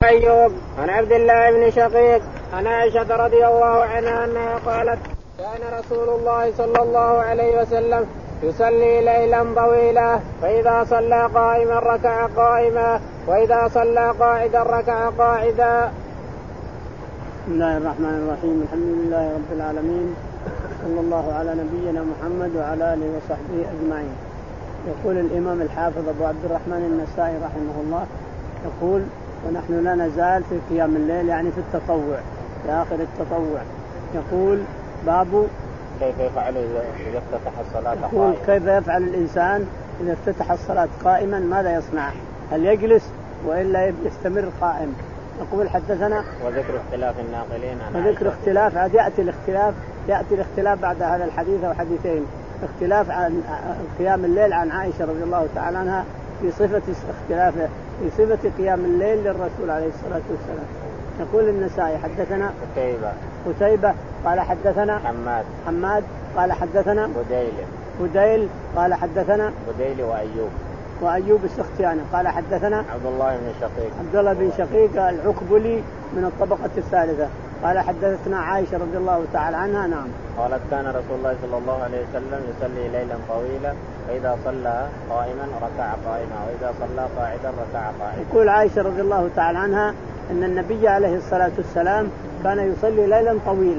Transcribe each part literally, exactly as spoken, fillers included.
أيوب عن عبد الله بن شقيق عن عائشة رضي الله عنها أنها قالت كان رسول الله صلى الله عليه وسلم يصلي ليلا طويلا فإذا صلى قائما ركع قائما وإذا صلى قاعدا ركع قاعدا. بسم الله الرحمن الرحيم. الحمد لله رب العالمين، صلى الله على نبينا محمد وعلى آله وصحبه أجمعين. يقول الإمام الحافظ أبو عبد الرحمن النسائي رحمه الله يقول: ونحن لا نزال في قيام الليل، يعني في التطوع، في آخر التطوع. يقول: باب كيف يفعل إذا افتتح الصلاة يقول كيف يفعل الإنسان إذا افتتح الصلاة قائما، ماذا يصنع؟ هل يجلس وإلا يستمر قائم؟ يقول: حدثنا وذكر اختلاف الناقلين عن وذكر اختلاف عاد يأتي الاختلاف يأتي الاختلاف بعد هذا الحديث أو حديثين. اختلاف عن قيام الليل عن عائشة رضي الله تعالى عنها في صفة اختلافه في صفة قيام الليل للرسول عليه الصلاة والسلام. يقول النسائي: حدثنا قتيبة قتيبة قال حدثنا حماد حماد قال حدثنا بديل بديل قال حدثنا بديل وأيوب وأيوب السختياني قال حدثنا عبد الله بن شقيق عبد الله بن شقيق العكبلي من الطبقة الثالثة قال حدثتنا عائشة رضي الله تعالى عنها. نعم. قالت: كان رسول الله صلى الله عليه وسلم يصلي ليلا طويلا فإذا صلى قائما ركع قائما وإذا صلى قاعدا ركع قاعدا. يقول عائشة رضي الله تعالى عنها أن النبي عليه الصلاة والسلام كان يصلي ليلا طويلا.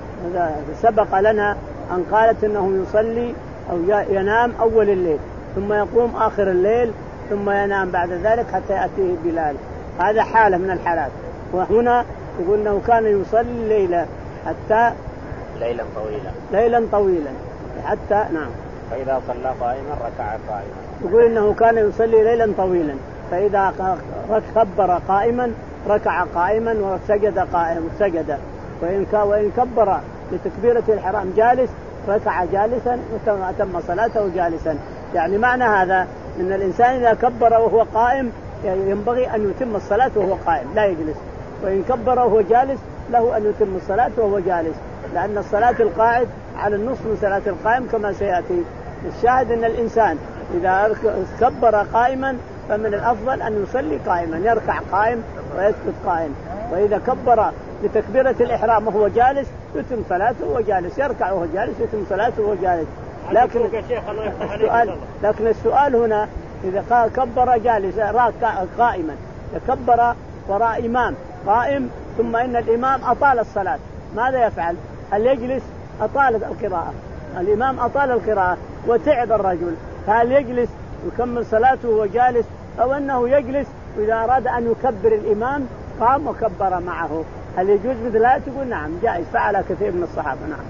سبق لنا أن قالت أنه يصلي أو ينام أول الليل ثم يقوم آخر الليل ثم ينام بعد ذلك حتى يأتيه بلال. هذا حالة من الحالات. وهنا يقول أنه كان يصلي ليلة حتى ليلا طويلا ليلا طويلا حتى نعم فإذا صلى قائما ركع قائما. يقول إنه كان يصلي ليلا طويلا فإذا كبر قائما ركع قائما وسجد قائما سجد وإن وإن كبر لتكبيرة الإحرام جالس ركع جالسا وتم صلاته جالسا. يعني معنى هذا أن الإنسان إذا كبر وهو قائم ينبغي أن يتم الصلاة وهو قائم لا يجلس، وإن كبر وهو جالس له أن يتم الصلاة وهو جالس، لأن الصلاة القاعد على النصف من صلاة القائم كما سيأتي. الشاهد أن الإنسان إذا كبر قائما فمن الأفضل أن يصلي قائما، يركع قائم ويسجد قائم. وإذا كبر لتكبيرة الإحرام وهو جالس يتم صلاته وهو جالس، يركع وهو جالس يتم صلاته وهو جالس. لكن السؤال لكن السؤال هنا إذا كبر جالس قائما يكبر وراء إمام قائم ثم إن الإمام أطال الصلاة، ماذا يفعل؟ هل يجلس؟ أطال القراءة، الإمام أطال القراءة وتعب الرجل، هل يجلس يكمل صلاته وهو جالس أو أنه يجلس وإذا أراد أن يكبر الإمام قام وكبر معه؟ هل يجوز مثل هذا؟ تقول نعم جائز، فعل كثير من الصحابة. نعم.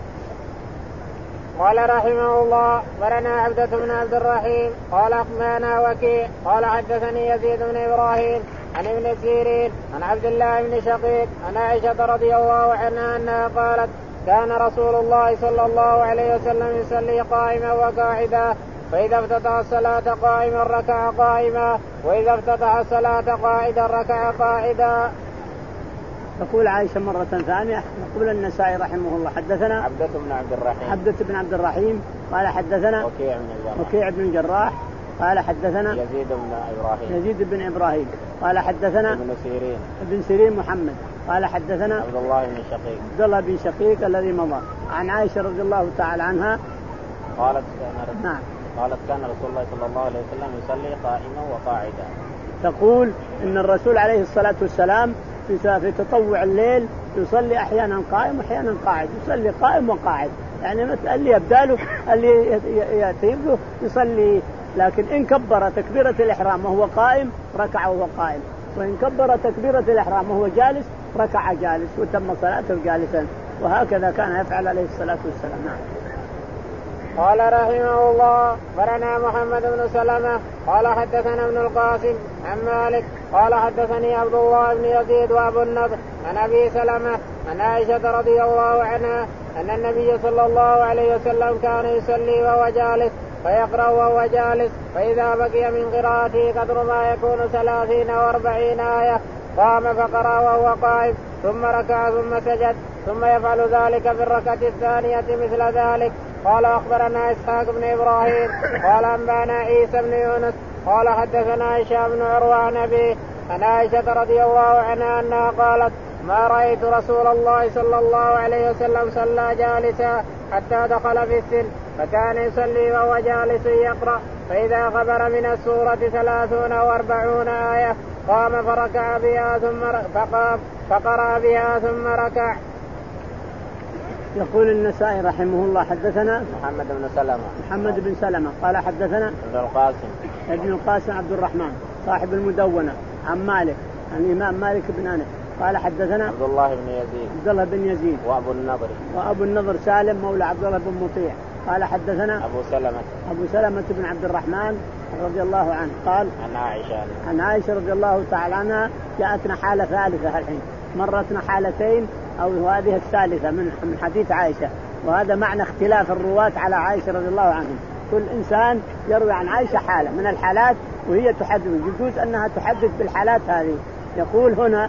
قال رحمه الله: برنا عبدة بن عبد الرحيم قال أخبرنا وكيع قال حدثني يزيد بن إبراهيم عن ابن سيرين عن عبد الله بن شقيق عن عائشة رضي الله عنها أنها قالت: كان رسول الله صلى الله عليه وسلم يصلي قائما وقاعدا فإذا افتتح الصلاة قائما ركع قائما وإذا افتتح الصلاة قاعدا ركع قاعدا. تقول عائشة مرة ثانية. يقول النسائي رحمه الله: حدثنا عبدة بن عبد الرحيم عبدة بن عبد الرحيم قال حدثنا وكيع بن الجراح وكيع بن الجراح قال حدثنا يزيد بن إبراهيم يزيد بن إبراهيم قال حدثنا ابن سيرين ابن سيرين محمد قال حدثنا عبد الله بن شقيق عبد الله بن شقيق الذي مضى عن عائشة رضي الله تعالى عنها قالت: نعم قالت: كان رسول الله صلى الله عليه وسلم يصلي قائما وقاعدا. تقول إن الرسول عليه الصلاة والسلام في تطوع الليل يصلي أحيانا قائم وأحيانا قاعد، يصلي قائم وقاعد، يعني مثل اللي يبداله اللي يتيبه يصلي. لكن إن كبر تكبيرة الإحرام وهو قائم ركع وهو قائم، وإن كبر تكبيرة الإحرام وهو جالس ركع جالس وتم صلاته جالسا، وهكذا كان يفعل عليه الصلاة والسلام. نعم. قال رحمه الله: برنا محمد بن سلمة قال حدثنا ابن القاسم عن مالك قال حدثني عبد الله بن يزيد وابو النضر عن ابي سلمة عن عائشة رضي الله عنها ان النبي صلى الله عليه وسلم كان يصلي وهو جالس فيقرأ وهو جالس، فإذا بقي من قراءته قدر ما يكون ثلاثين واربعين آية قام فقرأ وهو قائم ثم ركع ثم سجد ثم يفعل ذلك في الركعة الثانية مثل ذلك. قال: أخبرنا إسحاق بن إبراهيم قال أنبانا عيسى بن يونس قال حدثنا هشام بن عروة عن أبيه عن عائشة رضي الله عنها أنها قالت ما رأيت رسول الله صلى الله عليه وسلم صلى جالسا حتى دخل في السن فكان يصلي وهو جالس يقرأ فإذا غبر من السورة ثلاثون أو أربعون آية قام فركع بها ثم فقام فقرأ بها ثم ركع. يقول النسائي رحمه الله حدثنا محمد بن سلمة محمد بن سلمة قال حدثنا ابن القاسم ابن القاسم عبد الرحمن صاحب المدونة عن مالك عن الإمام مالك بن أنس قال حدثنا عبد الله بن يزيد عبد الله بن يزيد وأبو النضر وأبو النضر سالم مولى عبد الله بن مطيع قال حدثنا أبو سلمة أبو سلمة بن عبد الرحمن رضي الله عنه قال عن عائشة عن عائشة رضي الله تعالى عنها جاءتنا حالة ثالثة الحين مرتنا حالتين أو هذه الثالثة من حديث عائشة وهذا معنى اختلاف الرواة على عائشة رضي الله عنهم. كل إنسان يروي عن عائشة حالة من الحالات وهي تحدث يجوز أنها تحدث بالحالات هذه. يقول هنا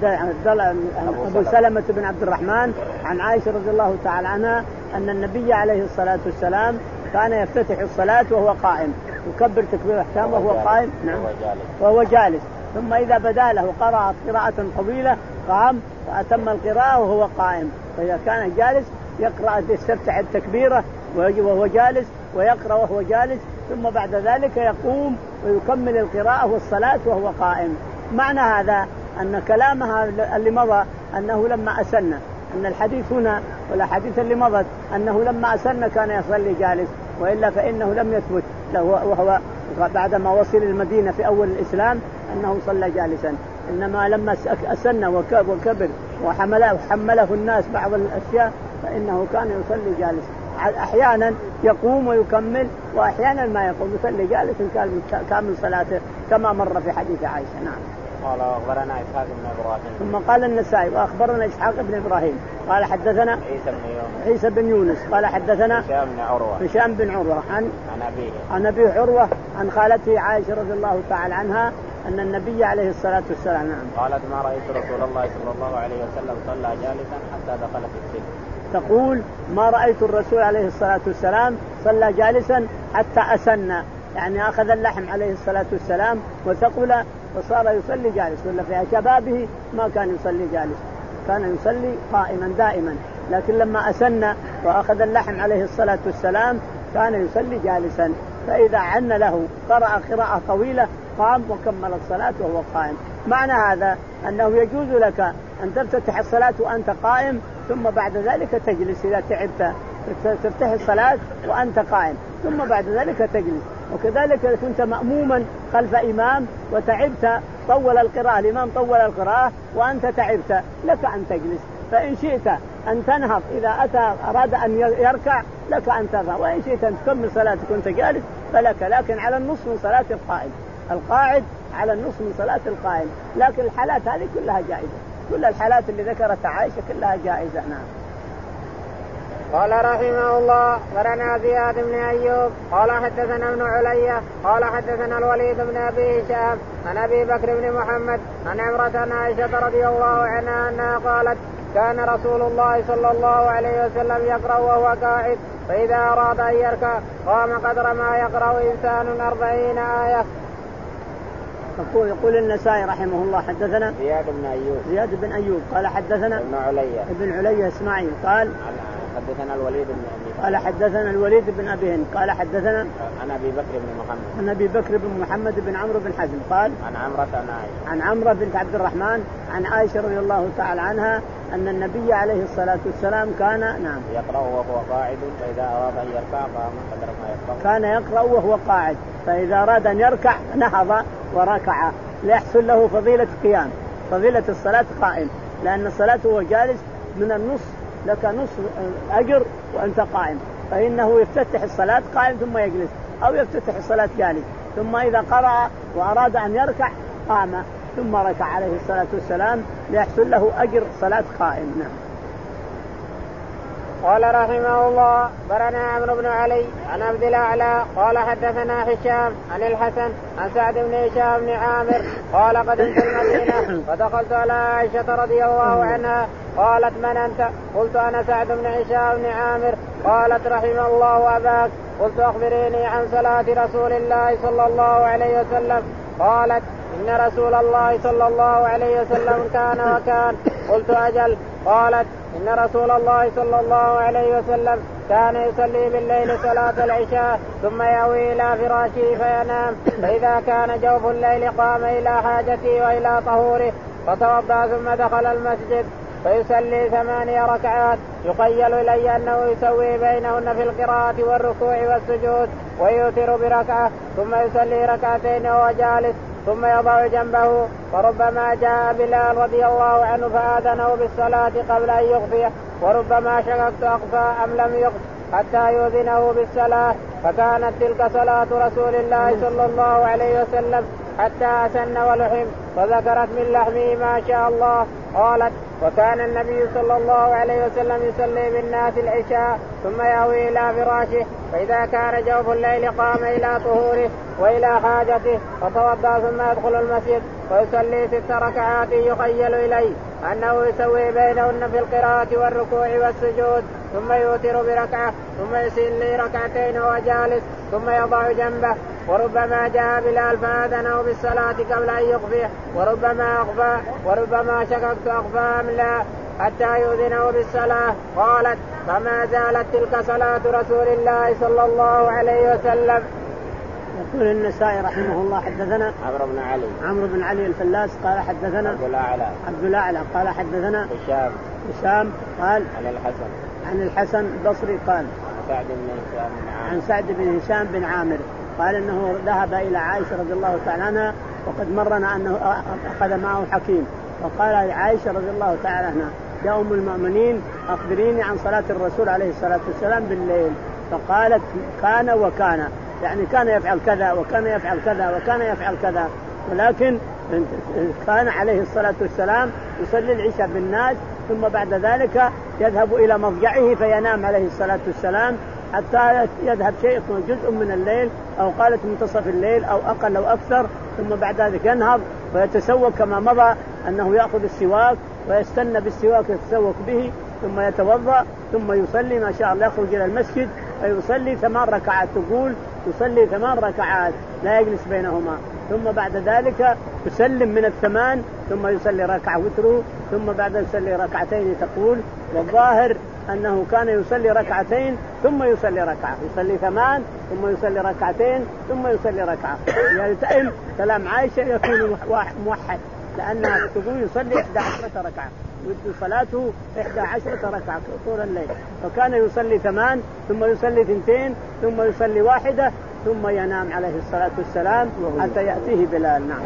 أبو سلمة بن عبد الرحمن عن عائشة رضي الله تعالى عنها أن النبي عليه الصلاة والسلام كان يفتتح الصلاة وهو قائم يكبر تكبير احكام وهو قائم نعم وهو جالس ثم إذا بدا له قرأ قراءة طويلة قام وأتم القراءة وهو قائم. فإذا كان جالس يقرأ يستفتح التكبيرة وهو جالس ويقرأ وهو جالس ثم بعد ذلك يقوم ويكمل القراءة والصلاة وهو قائم. معنى هذا أن كلامها اللي مضى أنه لما أسن أن الحديث هنا والحديث اللي مضت أنه لما أسن كان يصلي جالس وإلا فإنه لم يثبت له وهو بعدما وصل المدينة في أول الإسلام أنه صلى جالسا إنما لما أسن وكبر وحمله, وحمله الناس بعض الأشياء فإنه كان يصلي جالس. أحيانا يقوم ويكمل وأحيانا ما يقوم يصلي جالس كامل صلاته كما مر في حديث عائشة. نعم. قال أخبرنا إسحاق بن إبراهيم ثم قال النسائي وأخبرنا إسحاق بن إبراهيم قال حدثنا عيسى بن يونس عيسى بن يونس قال حدثنا هشام بن عروة هشام بن عروة عن عن أبيه عن أبي عروة عن خالته عائشة رضي الله تعالى عنها أن النبي عليه الصلاة والسلام نعم قالت ما رأيت رسول الله صلى الله عليه وسلم صلى جالسا حتى دخل في السن. تقول ما رأيت الرسول عليه الصلاة والسلام صلى جالسا حتى أسن يعني أخذ اللحم عليه الصلاة والسلام وثقل وصار يصلي جالس ولا في شبابه ما كان يصلي جالس كان يصلي قائما دائما لكن لما أسن وأخذ اللحم عليه الصلاة والسلام كان يصلي جالسا فإذا عن له قرأ قراءة طويلة قام وكمل الصلاة وهو قائم. معنى هذا أنه يجوز لك أن تفتتح الصلاة وأنت قائم ثم بعد ذلك تجلس إذا تعبت تفتح الصلاة وأنت قائم ثم بعد ذلك تجلس. وكذلك إذا كنت مأموما خلف إمام وتعبت طول القراءة الإمام طول القراءة وأنت تعبت لك أن تجلس فإن شئت أن تنهض إذا أتى أراد أن يركع لك أن ترفع وإن شئت أن تكمل صلاتك وأنت جالس فلك لكن على النصف من صلاة القائم القاعد على النصف من صلاة القائم لكن الحالات هذه كلها جائزة كل الحالات اللي ذكرت عائشة كلها جائزة. نعم. قال رحمه الله ورنا زياد بن أيوب قال حدثنا ابن علية قال حدثنا الوليد بن أبي هشام عن أبي بكر بن محمد عن عمرة عن عائشة رضي الله عنها أنها قالت كان رسول الله صلى الله عليه وسلم يقرأ وهو قاعد فإذا أراد أن يركع قام قدر ما يقرأ إنسان أربعين آية. يقول, يقول النسائي رحمه الله حدثنا زياد بن أيوب زياد بن أيوب قال حدثنا ابن علية ابن علية إسماعيل قال حدثنا الوليد بن أبي قال حدثنا الوليد بن أبي هند قال حدثنا عن أبي بكر بن محمد عن أبي بكر بن محمد بن عمرو بن حزم قال عن عمرة عن عائشة عن عمرة بنت عبد الرحمن عن عائشة رضي الله تعالى عنها أن النبي عليه الصلاة والسلام كان نعم يقرأ وهو قاعد فإذا أراد أن يركع قام قدر ما يقرأ كان يقرأ وهو قاعد فإذا أراد أن يركع نهض وركع ليحصل له فضيلة قيام فضيلة الصلاة قائم لأن الصلاة هو جالس من النص لك نصف أجر وأنت قائم فإنه يفتتح الصلاة قائم ثم يجلس أو يفتتح الصلاة جالس ثم إذا قرأ وأراد أن يركع قام ثم ركع عليه الصلاة والسلام ليحصل له أجر صلاة قائم. نعم. قال رحمه الله برنا عمرو بن علي عن عبد الأعلى قال حدثنا هشام عن الحسن عن سعد بن هشام بن عامر قال قدمت المدينة فدخلت على عائشة رضي الله عنها قالت من أنت؟ قلت أنا سعد بن هشام بن عامر قالت رحم الله أباك قلت أخبريني عن صلاة رسول الله صلى الله عليه وسلم قالت إن رسول الله صلى الله عليه وسلم كان وكان. قلت أجل. قالت إن رسول الله صلى الله عليه وسلم كان يصلي بالليل صلاة العشاء ثم يأوي إلى فراشه فينام، فإذا كان جوف الليل قام إلى حاجته وإلى طهوره فتوضأ ثم دخل المسجد فيصلي ثمانية ركعات يخيل إلي أنه يسوي بينهن في القراءة والركوع والسجود ويوتر بركعة ثم يصلي ركعتين وهو جالس ثم يضع جنبه، وربما جاء بلال رضي الله عنه فآذنه بالصلاة قبل أن يخفيه، وربما شككت أخفى أم لم يخف حتى يؤذنه بالصلاة، فكانت تلك صلاة رسول الله صلى الله عليه وسلم حتى أسن ولحم، وذكرت من لحمه ما شاء الله. قالت وكان النبي صلى الله عليه وسلم يصلي بالناس العشاء ثم يأوي إلى فراشه، فإذا كان جوف الليل قام إلى طهوره وإلى حاجته فتوضأ ثم يدخل المسجد ويصلي ست ركعات يخيل إليه أنه يسوي بينهن في القراءة والركوع والسجود ثم يوتر بركعة ثم يصلي ركعتين وهو جالس ثم يضع جنبه، وربما جاء بلال فآذنه بالصلاة قبل أن يخفيه، وربما أخفى وربما شككت أخفى أم لا حتى يؤذنه بالصلاة. قالت فما زالت تلك صلاة رسول الله صلى الله عليه وسلم. يقول النسائي رحمه الله حدثنا عمرو بن علي عمرو بن علي الفلاس قال حدثنا عبد الأعلى عبد الأعلى قال حدثنا هشام هشام قال عن الحسن عن الحسن البصري قال سعد بن هشام بن عامر عن سعد بن هشام بن عامر قال انه ذهب الى عائشه رضي الله تعالى عنها، وقد مرنا انه اخذ معه حكيم، وقال عائشه رضي الله تعالى عنها يا ام المؤمنين اخبريني عن صلاه الرسول عليه الصلاه والسلام بالليل، فقالت كان وكان، يعني كان يفعل كذا وكان يفعل كذا وكان يفعل كذا، ولكن كان عليه الصلاه والسلام يصلي العشاء بالناس ثم بعد ذلك يذهب إلى مضجعه فينام عليه الصلاة والسلام حتى يذهب شيء جزء من الليل أو قالت منتصف الليل أو أقل أو أكثر، ثم بعد ذلك ينهض ويتسوق كما مضى أنه يأخذ السواك ويستنى بالسواك يتسوق به ثم يتوضأ ثم يصلي ما شاء الله، يخرج إلى المسجد فيصلي ثمان ركعات، تقول يصلي ثمان ركعات لا يجلس بينهما، ثم بعد ذلك يسلم من الثمان ثم يصلي ركعة وتره ثم بعد يصلي ركعتين، تقول والظاهر أنه كان يصلي ركعتين ثم يصلي ركعة، يصلي ثمان ثم يصلي ركعتين ثم يصلي ركعة، يلتئم كلام عائشة يكون موحد لأنها تقول يصلي إحدى عشرة ركعة وصلاته إحدى عشرة ركعة طول الليل، فكان يصلي ثمان ثم يصلي ثنتين ثم يصلي واحدة ثم ينام عليه الصلاة والسلام حتى يأتيه بلال. نعم.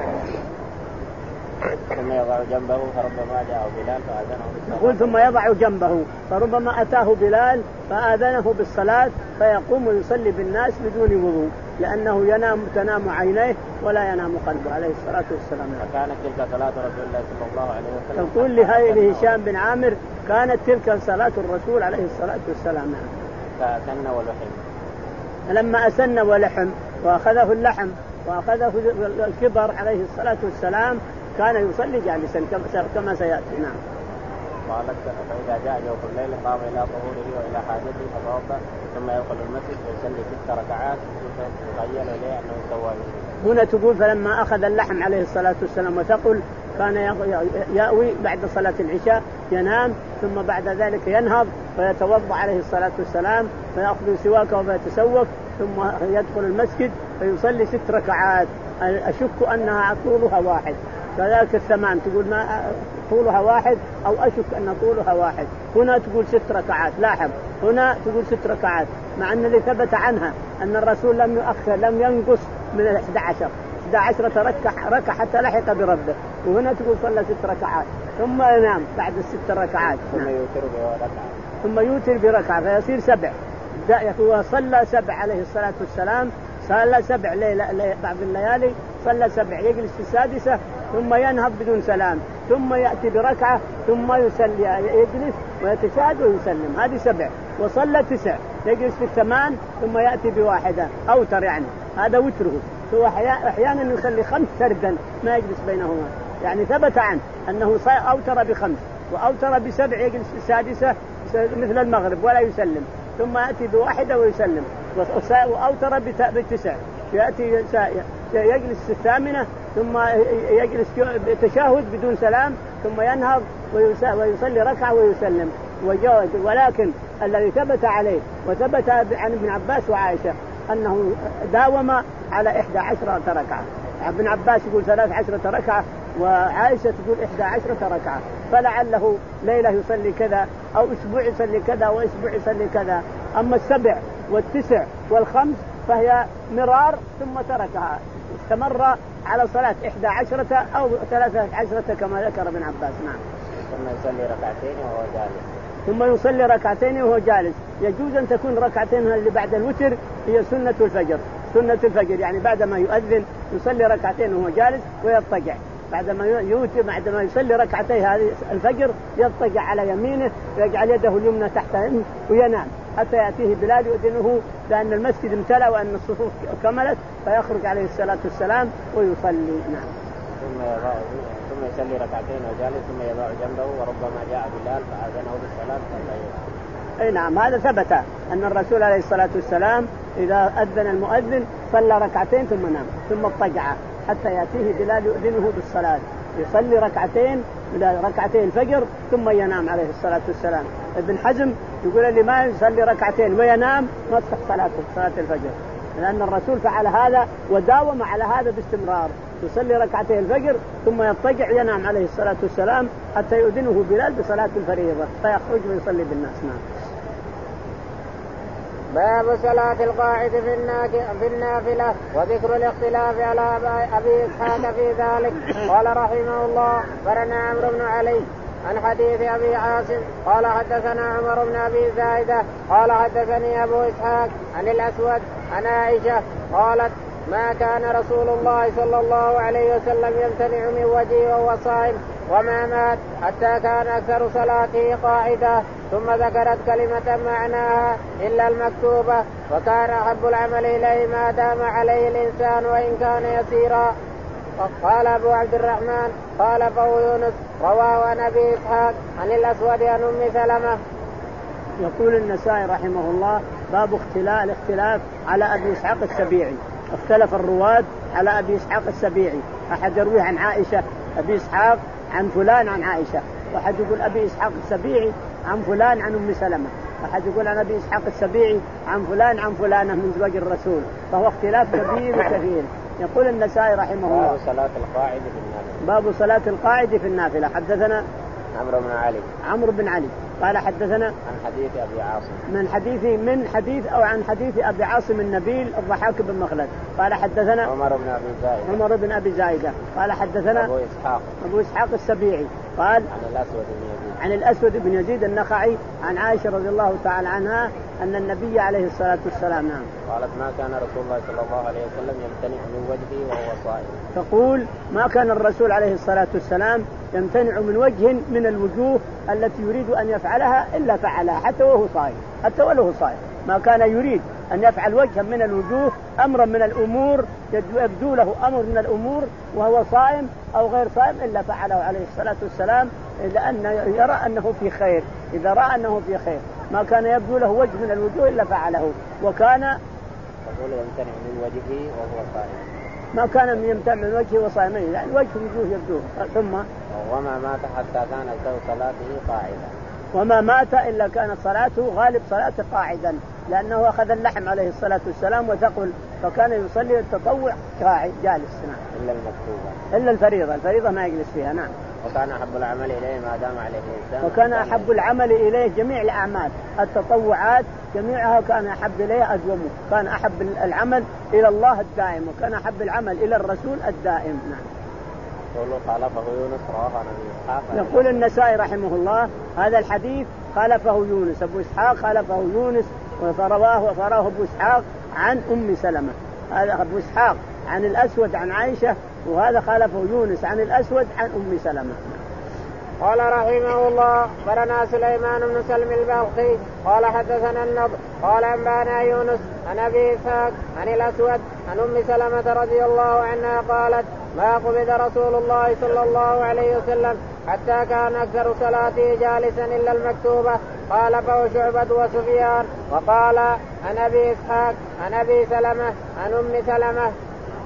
ثم يضع جنبه فربما جاءه بلال فآذنه بالصلاة. يقول ثم يضع جنبه فربما أتاه بلال فآذنه بالصلاة فيقوم ويصلي بالناس بدون وضوء، لأنه ينام تنام عينيه ولا ينام قلبه عليه الصلاة والسلام. فكانت تلك صلاة رسول الله صلى الله عليه وسلم. يقول لهذه هشام بن عامر كانت تلك صلاة الرسول عليه الصلاة والسلام. فأسن ولحم. لما أسن ولحم وأخذه اللحم وأخذه الكبر عليه الصلاة والسلام كان يصلي جالسا كما سيأتي. نعم. قالت فإذا جاء جوف الليل قام إلى طهوره وإلى حاجته فتوضأ ثم يدخل المسجد ويصلي ست ركعات يخيل إليه أنه يسوى به. هنا تقول فلما أخذ اللحم عليه الصلاة والسلام وثقل كان يأوي بعد صلاة العشاء ينام ثم بعد ذلك ينهض فيتوضأ عليه الصلاة والسلام فيأخذ سواكه ويتسوق ثم يدخل المسجد فيصلي ست ركعات. أشك أنها طولها واحد، كذلك الثمان تقول ما طولها واحد أو أشك أن طولها واحد. هنا تقول ست ركعات، لاحظ هنا تقول ست ركعات مع أن اللي ثبت عنها أن الرسول لم يؤخر لم ينقص من الإحدى عشر إحدى عشرة ركعة ركعة حتى لحق بربه، وهنا تقول صلى ست ركعات ثم ينام بعد الست ركعات ثم يوتر بركعة ثم يوتر بركعة فيصير سبع. هو صلى سبع عليه الصلاة والسلام، صلى سبع ليلة بعض الليالي صلى سبع، يجلس في السادسة ثم ينهض بدون سلام ثم يأتي بركعة ثم يسلي يجلس ويتشهد ويسلم، هذه سبع. وصلى تسع يجلس في الثمان ثم يأتي بواحدة أوتر، يعني هذا وتره. هو أحيانا يصلي خمس سردا ما يجلس بينهما، يعني ثبت عنه أنه أوتر بخمس وأوتر بسبع يجلس في السادسة مثل المغرب ولا يسلم ثم يأتي بواحدة ويسلم، وأوتر بتسع يأتي يجلس في الثامنة ثم يجلس تشهد بدون سلام ثم ينهض ويصلي ركعة ويسلم. ولكن الذي ثبت عليه وثبت عن ابن عباس وعائشة أنه داوم على إحدى عشرة ركعة. ابن عباس يقول ثلاث عشرة ركعة وعائشة تقول إحدى عشرة ركعة، فلعله ليلة يصلي كذا أو أسبوع يصلي كذا وأسبوع يصلي كذا. أما السبع والتسع والخمس فهي مرار ثم تركها، استمر على صلاة إحدى عشرة أو ثلاثة عشرة كما ذكر ابن عباس. نعم. ثم يصلي ركعتين وهو جالس. ثم يصلي ركعتين وهو جالس. يجوز أن تكون ركعتين اللي بعد الوتر هي سنة الفجر. سنة الفجر يعني بعدما يؤذن يصلي ركعتين وهو جالس ويضطجع. بعدما يوتر بعدما يصلي ركعتي هذه الفجر يضطجع على يمينه ويجعل يده اليمنى تحته وينام حتى يأتيه بلال يؤذنه بأن المسجد امتلأ وأن الصفوف كملت، فيخرج عليه الصلاة والسلام ويصلي. نعم. ثم يضع ثم يصلي ركعتين وجالس ثم يضع جنبه وربما جاء بلال فأذنه بالصلاة فلا. أي نعم، هذا ثبت أن الرسول عليه الصلاة والسلام إذا أذن المؤذن صلى ركعتين ثم نام ثم اضطجع حتى يأتيه بلال يؤذنه بالصلاة. يصلي ركعتين ركعتين الفجر ثم ينام عليه الصلاة والسلام. ابن حزم يقول اللي ما يصلي ركعتين وينام ما تصح صلاته صلاة الفجر، لأن الرسول فعل هذا وداوم على هذا باستمرار. يصلي ركعتين الفجر ثم يضطجع ينام عليه الصلاة والسلام حتى يؤذنه بلال بصلاة الفريضة فيخرج ويصلي بالناس. نعم. باب صلاة القاعد في النافلة وذكر الاختلاف على أبي إسحاق في ذلك. قال رحمه الله برنا عمرو بن علي عن حديث أبي عاصم قال حدثنا عمر بن أبي زايدة قال حدثني أبو إسحاق عن الأسود عن عائشة قالت ما كان رسول الله صلى الله عليه وسلم يمتنع من وجهه وهو صائم وما مات حتى كان أكثر صلاته قاعدة. ثم ذكرت كلمة معناها إلا المكتوبة وكان أحب العمل إليه ما دام عليه الإنسان وإن كان يسيرا. قال أبو عبد الرحمن قال فهو يونس رواه عن أبي إسحاق عن الأسود عن أم سلمة. يقول النسائي رحمه الله باب اختلاف الاختلاف على أبي إسحاق السبيعي. اختلف الرواة على أبي إسحاق السبيعي، أحد يروي عن عائشة أبي إسحاق عن فلان عن عائشة، وأحد يقول أبي إسحاق السبيعي عن فلان عن أم سلمة، أحد يقول عن أبي إسحاق السبيعي عن فلان عن فلانة من زوج الرسول، فهو اختلاف كبير وكثير. يقول النسائي رحمه الله باب صلاة القاعد في النافلة. باب صلاة القاعد في النافلة. حدثنا عمرو بن علي عمرو بن علي قال حدثنا عن حديث أبي عاصم من حديث من حديث أو عن حديث أبي عاصم النبيل الضحاك بن مخلد قال حدثنا عمر بن أبي زايدة عمر بن أبي زايدة قال حدثنا أبو إسحاق أبو إسحاق السبيعي قال عن الأسود بن يزيد عن الأسود بن يزيد النخعي عن عائشة رضي الله تعالى عنها أن النبي عليه الصلاة والسلام نعم قالت ما كان رسول الله صلى الله عليه وسلم يمتنع من وجهه وهو صائم. تقول ما كان الرسول عليه الصلاة والسلام يمتنع من وجه من الوجوه التي يريد أن يفعلها إلا فعلها حتى وهو صائم، حتى وله صائم ما كان يريد أن يفعل وجها من الوجوه أمرا من الأمور يبدو له أمر من الأمور وهو صائم أو غير صائم إلا فعله عليه الصلاة والسلام، لأن يرى أنه في خير. إذا رأى أنه في خير ما كان يبدو له وجه من الوجوه إلا فعله. وكان رسول يمتنع من وجهه وهو صائم ما كان يمتنع من وجهه وصائمين يعني وجه وجوه يبدو. ثم وما مات حتى كان أكثر صلاته قاعدة وما مات إلا كانت صلاته غالب صلاته قاعدا، لأنه أخذ اللحم عليه الصلاة والسلام وثقل فكان يصلي التطوع قاعد جالس. نعم. إلا المكتوبة إلا الفريضة الفريضة ما يجلس فيها. نعم. وكان أحب العمل إليه ما دام عليه الإنسان وكان أحب العمل إليه جميع الأعمال التطوعات جميعها كان أحب إليه أدومه، كان أحب العمل إلى الله الدائم وكان أحب العمل إلى الرسول الدائم. نعم. خالفه يونس رواه عن أبي إسحاق. يقول النسائي رحمه الله هذا الحديث خالفه يونس أبو إسحاق خالفه يونس ورواه وفراه أبو إسحاق عن أم سلمة. هذا أبو إسحاق عن الأسود عن عائشة وهذا خالفه يونس عن الأسود عن أم سلمة. قال رحمه الله برنا سليمان بن سلم البلخي قال حدثنا النضر قال أنبانا يونس عن أبي إسحاق عن الأسود عن أم سلمة رضي الله عنها قالت ما قبض رسول الله صلى الله عليه وسلم حتى كان أكثر صلاته جالسا إلا المكتوبة. قال فهو شعبة وسفيان. وقال عن أبي إسحاق عن أبي سلمة عن أم سلمة.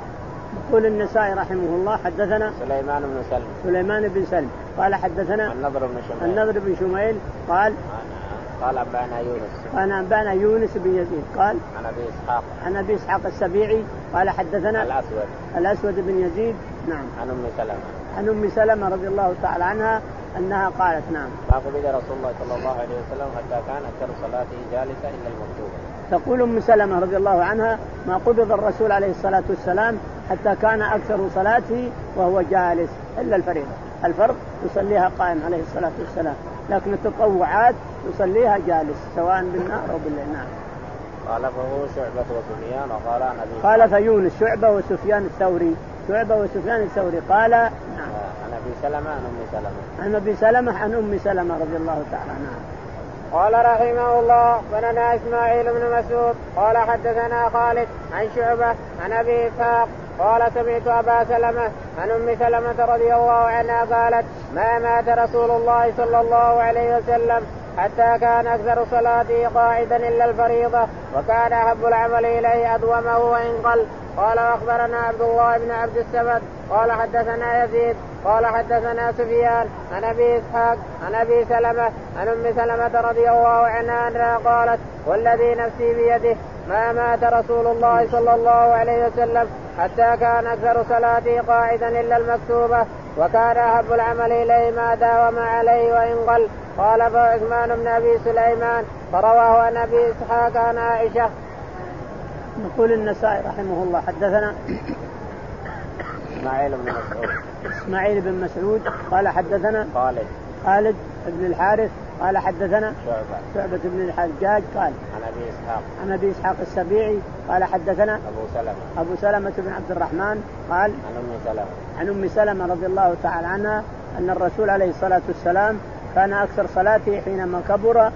يقول النسائي رحمه الله حدثنا سليمان بن سلم سليمان بن سلم قال حدثنا النضر بن شميل النضر بن شميل قال قال أنبأنا يونس قال أنبأنا يونس بن يزيد قال عن أبي إسحاق عن أبي إسحاق السبيعي قال حدثنا الأسود الأسود بن يزيد نعم عن أم سلمة عن أم سلمة رضي الله تعالى عنها أنها قالت نعم ما قبل رسول الله صلى الله عليه وسلم حتى كان أكثر صلاته جالسة إلا المكتوبة. تقول أم سلمة رضي الله عنها ما قبض الرسول عليه الصلاة والسلام حتى كان أكثر صلاته وهو جالس إلا الفريضة. الفرض يصليها قائم عليه الصلاة والسلام، لكن التطوعات يصليها جالس سواء بالنهار أو بالليل. نعم. قال فهو شعبة وسفيان وقال عن أبي قال فيونس شعبة وسفيان الثوري شعبة وسفيان الثوري قال نعم عن أبي سلمة عن أم سلمة عن أبي سلمة عن أم سلمة رضي الله تعالى عنها. قال رحمه الله بننا إسماعيل بن مسعود قال حدثنا خالد عن شعبة عن أبي إسحاق قال سمعت أبا سلمة عن أم سلمة رضي الله عنها قالت ما مات رسول الله صلى الله عليه وسلم حتى كان أكثر صلاته قاعدا إلا الفريضة وكان أحب العمل إليه أدومه وإن قل. قال أخبرنا عبد الله بن عبد الصمد قال حدثنا يزيد قال حدثنا سفيان عن أبي إسحاق عن أبي سلمة عن أم سلمة رضي الله عنها أنها قالت والذي نفسي بيده ما مات رسول الله صلى الله عليه وسلم حتى كان أكثر صلاته قاعدا إلا المكتوبة وكان أحب العمل إليه ما داوم عليه وإن قل. قال فعثمان بن أبي سليمان فرواه عن أبي إسحاق عن عائشة. يقول النسائي رحمه الله حدثنا إسماعيل بن مسعود إسماعيل بن مسعود قال حدثنا خالد خالد بن الحارث قال حدثنا شعبة شعبة بن الحجاج قال عن أبي إسحاق عن أبي إسحاق السبيعي قال حدثنا أبو سلمة أبو سلمة بن عبد الرحمن قال عن أم سلمة عن أم سلمة رضي الله تعالى عنها أن الرسول عليه الصلاة والسلام كان أكثر صلاته حينما كبر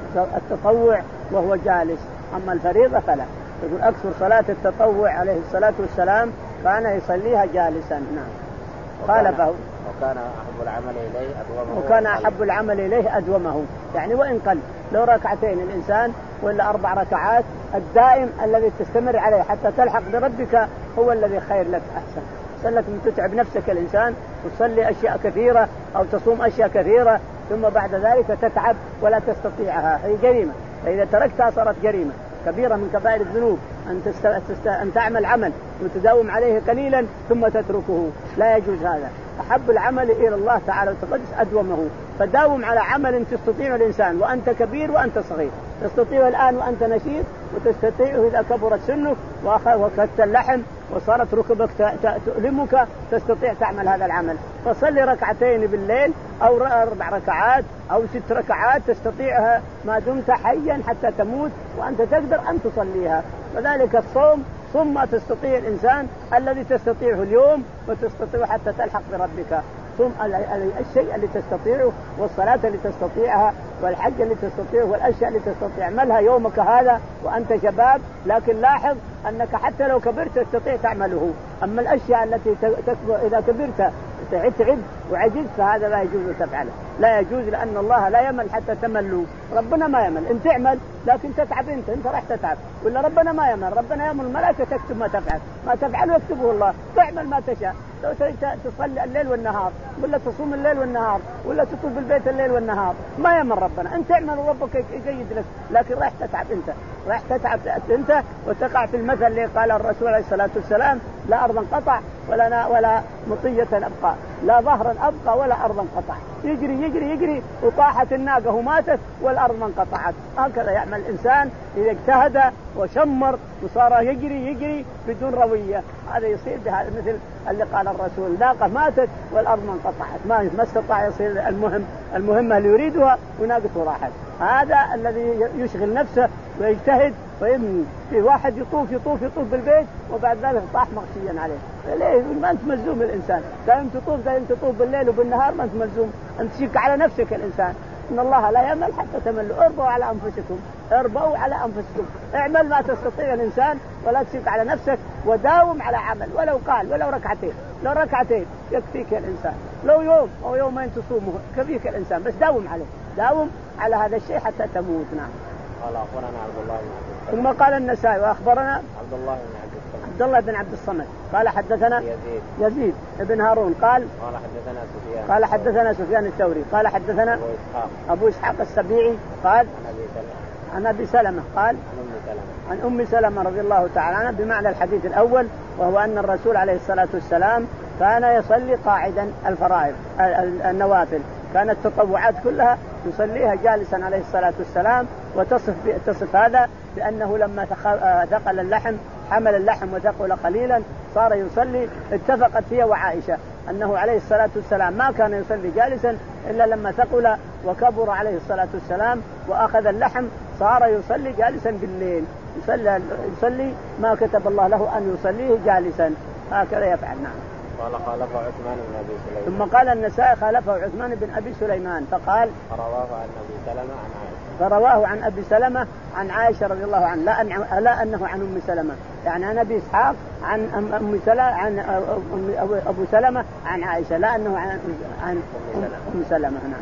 التطوع وهو جالس، أما الفريضة فلا. يقول أكثر صلاة التطوع عليه الصلاة والسلام كان يصليها جالسا. نعم. قال فهو وكان أحب العمل إليه أدومه وكان أحب العمل إليه أدومه، يعني وإن قل لو ركعتين الإنسان ولا أربع ركعات الدائم الذي تستمر عليه حتى تلحق بربك هو الذي خير لك أحسن. سلك من تتعب نفسك الإنسان وتصلي أشياء كثيرة أو تصوم أشياء كثيرة ثم بعد ذلك تتعب ولا تستطيعها، هي جريمة. فإذا تركتها صارت جريمة كبيرة من كبائر الذنوب أن, تست... تست... أن تعمل عمل وتداوم عليه قليلا ثم تتركه، لا يجوز هذا. أحب العمل إلى الله تعالى وتقدس أدومه، فداوم على عمل تستطيع الإنسان وأنت كبير وأنت صغير، تستطيع الآن وأنت نشيط وتستطيعه إذا كبرت سنك وأخذت اللحم وصارت ركبك تؤلمك تستطيع تعمل هذا العمل. فصلي ركعتين بالليل أو أربع ركعات أو ست ركعات تستطيعها ما دمت حيا حتى تموت وأنت تقدر أن تصليها. وذلك الصوم ثم تستطيع الإنسان الذي تستطيعه اليوم وتستطيع حتى تلحق بربك. ثم الشيء اللي تستطيعه والصلاة اللي تستطيعها والحج اللي تستطيعه والأشياء اللي تستطيع اعملها يومك هذا وأنت شباب، لكن لاحظ أنك حتى لو كبرت تستطيع تعمله. أما الأشياء التي تكبر إذا كبرت تعب وعجزت فهذا لا يجوز تفعله، لا يجوز، لأن الله لا يمل حتى تملوا. ربنا ما يمل، أنت تعمل لكن تتعب، أنت أنت راح تتعب، ولا ربنا ما يمل. ربنا يأمر الملائكة تكتب ما تفعل، ما تفعله يكتبه الله. تعمل ما تشاء، لو تصلي الليل والنهار ولا تصوم الليل والنهار ولا تطوف بالبيت الليل والنهار ما يمل ربنا. أنت تعمل وربك يجيد لك، لكن راح تتعب أنت، راح تتعب أنت وتقع في المثل اللي قال الرسول عليه الصلاة والسلام: لا أرضا قطع ولا ولا مطية أبقى، لا ظهرا أبقى ولا أرضا قطع. يجري يجري يجري وطاحت الناقة وماتت والأرض ما انقطعت. هكذا يعمل الإنسان إذا اجتهد وشمر وصار يجري يجري بدون روية، هذا يصير بهذا مثل اللي قال الرسول: ناقة ماتت والأرض ما انقطعت، ما ما استطاع يصير المهم المهمة اللي يريدها وناقته راحت. هذا الذي يشغل نفسه ويجتهد ويبني. في واحد يطوف يطوف يطوف بالبيت وبعد ذلك طاح مغشيا عليه. ليه؟ ما أنت ملزوم الإنسان، دائما تطوف دائما تطوف بالليل وبالنهار، ما أنت ملزوم، أنت تشك على نفسك الإنسان. إن الله لا يمل حتى تملوا. اربوا على أنفسكم، اربوا على أنفسكم، اعمل ما تستطيع الإنسان ولا تشك على نفسك، وداوم على عمل ولو قال ولو ركعتين، لو ركعتين يكفيك الإنسان، لو يوم أو يومين تصومه كفيك الإنسان، بس داوم عليه، داوم على هذا الشيء حتى تموت. نعم. قال أخبرنا عبد الله بن عبد ثم قال النسائي: وأخبرنا عبد الله بن عبد الصمد عبد الله بن عبد الصمد قال حدثنا يزيد, يزيد ابن هارون قال قال حدثنا سفيان قال حدثنا سفيان الثوري قال حدثنا أبو إسحاق, أبو إسحاق السبيعي قال عن عن أبي سلمة أبي سلمة قال عن أم سلمة رضي الله تعالى عنها بمعنى الحديث الأول، وهو أن الرسول عليه الصلاة والسلام كان يصلي قاعدا الفرائض النوافل، كانت التطوعات كلها يصليها جالسا عليه الصلاة والسلام. وتصف تصف هذا بأنه لما ثقل اللحم حمل اللحم وثقل قليلا صار يصلي. اتفقت هي وعائشة أنه عليه الصلاة والسلام ما كان يصلي جالسا إلا لما ثقل وكبر عليه الصلاة والسلام وأخذ اللحم صار يصلي جالسا بالليل، يصلي, يصلي ما كتب الله له أن يصليه جالسا، هكذا يفعل. نعم. قال خالفه عثمان بن أبي سليمان. ثم قال النسائي خالفه عثمان بن أبي سليمان فقال رواه عن أبي سلمة عن عائشة فرواه عن أبي سلمة عن عائشة رضي الله عنها، لا, أن لا أنه عن أم سلمة، يعني عن أبي إسحاق عن أم سلمة عن أبو سلمة عن عائشة، لا أنه عن, عن أم سلمة. نعم.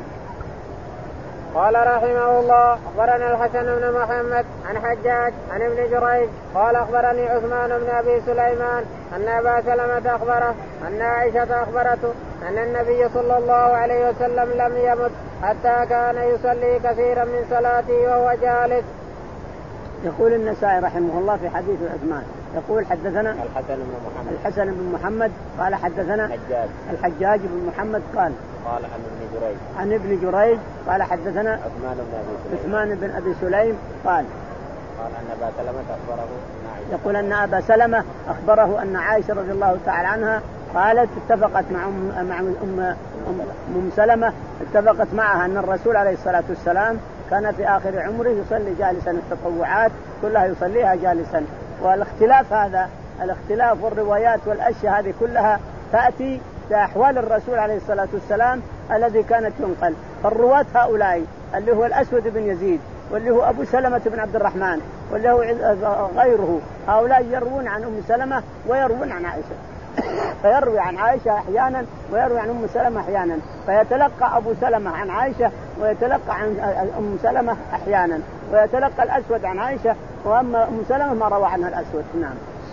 قال رحمه الله أخبرنا الحسن بن محمد عن حجاج عن ابن جريج قال أخبرني عثمان بن أبي سليمان أن أبا سلمة أخبره أن عائشة أخبرته أن النبي صلى الله عليه وسلم لم يمت حتى كان يصلي كثيرا من صلاته وهو جالس. يقول النسائي رحمه الله في حديث عثمان يقول حدثنا الحسن بن محمد الحسن بن محمد قال حدثنا حجاج الحجاج بن محمد قال قال عن ابن جريج عن ابن جريج قال حدثنا عثمان بن أبي سليم عثمان بن أبي سليم قال قال أن أبا سلمة أخبره يقول أن أبا سلمة أخبره أن عائشة رضي الله تعالى عنها قالت اتفقت مع أم, مع أم, أم, أم سلمة اتفقت معها أن الرسول عليه الصلاة والسلام كان في آخر عمره يصلي جالسا، التطوعات كلها يصليها جالسا. والاختلاف هذا الاختلاف والروايات والأشياء هذه كلها تأتي بأحوال الرسول عليه الصلاة والسلام الذي كانت تنقل. فالرواة هؤلاء اللي هو الأسود بن يزيد واللي هو أبو سلمة بن عبد الرحمن واللي هو غيره، هؤلاء يروون عن أم سلمة ويروون عن عائشة، فيروي عن عائشة أحيانا ويروي عن أم سلمة أحيانا، فيتلقى أبو سلمة عن عائشة ويتلقى عن أم سلمة أحيانا، ويتلقى الأسود عن عائشة، وأما أم سلمة ما روى عنها الأسود. نعم.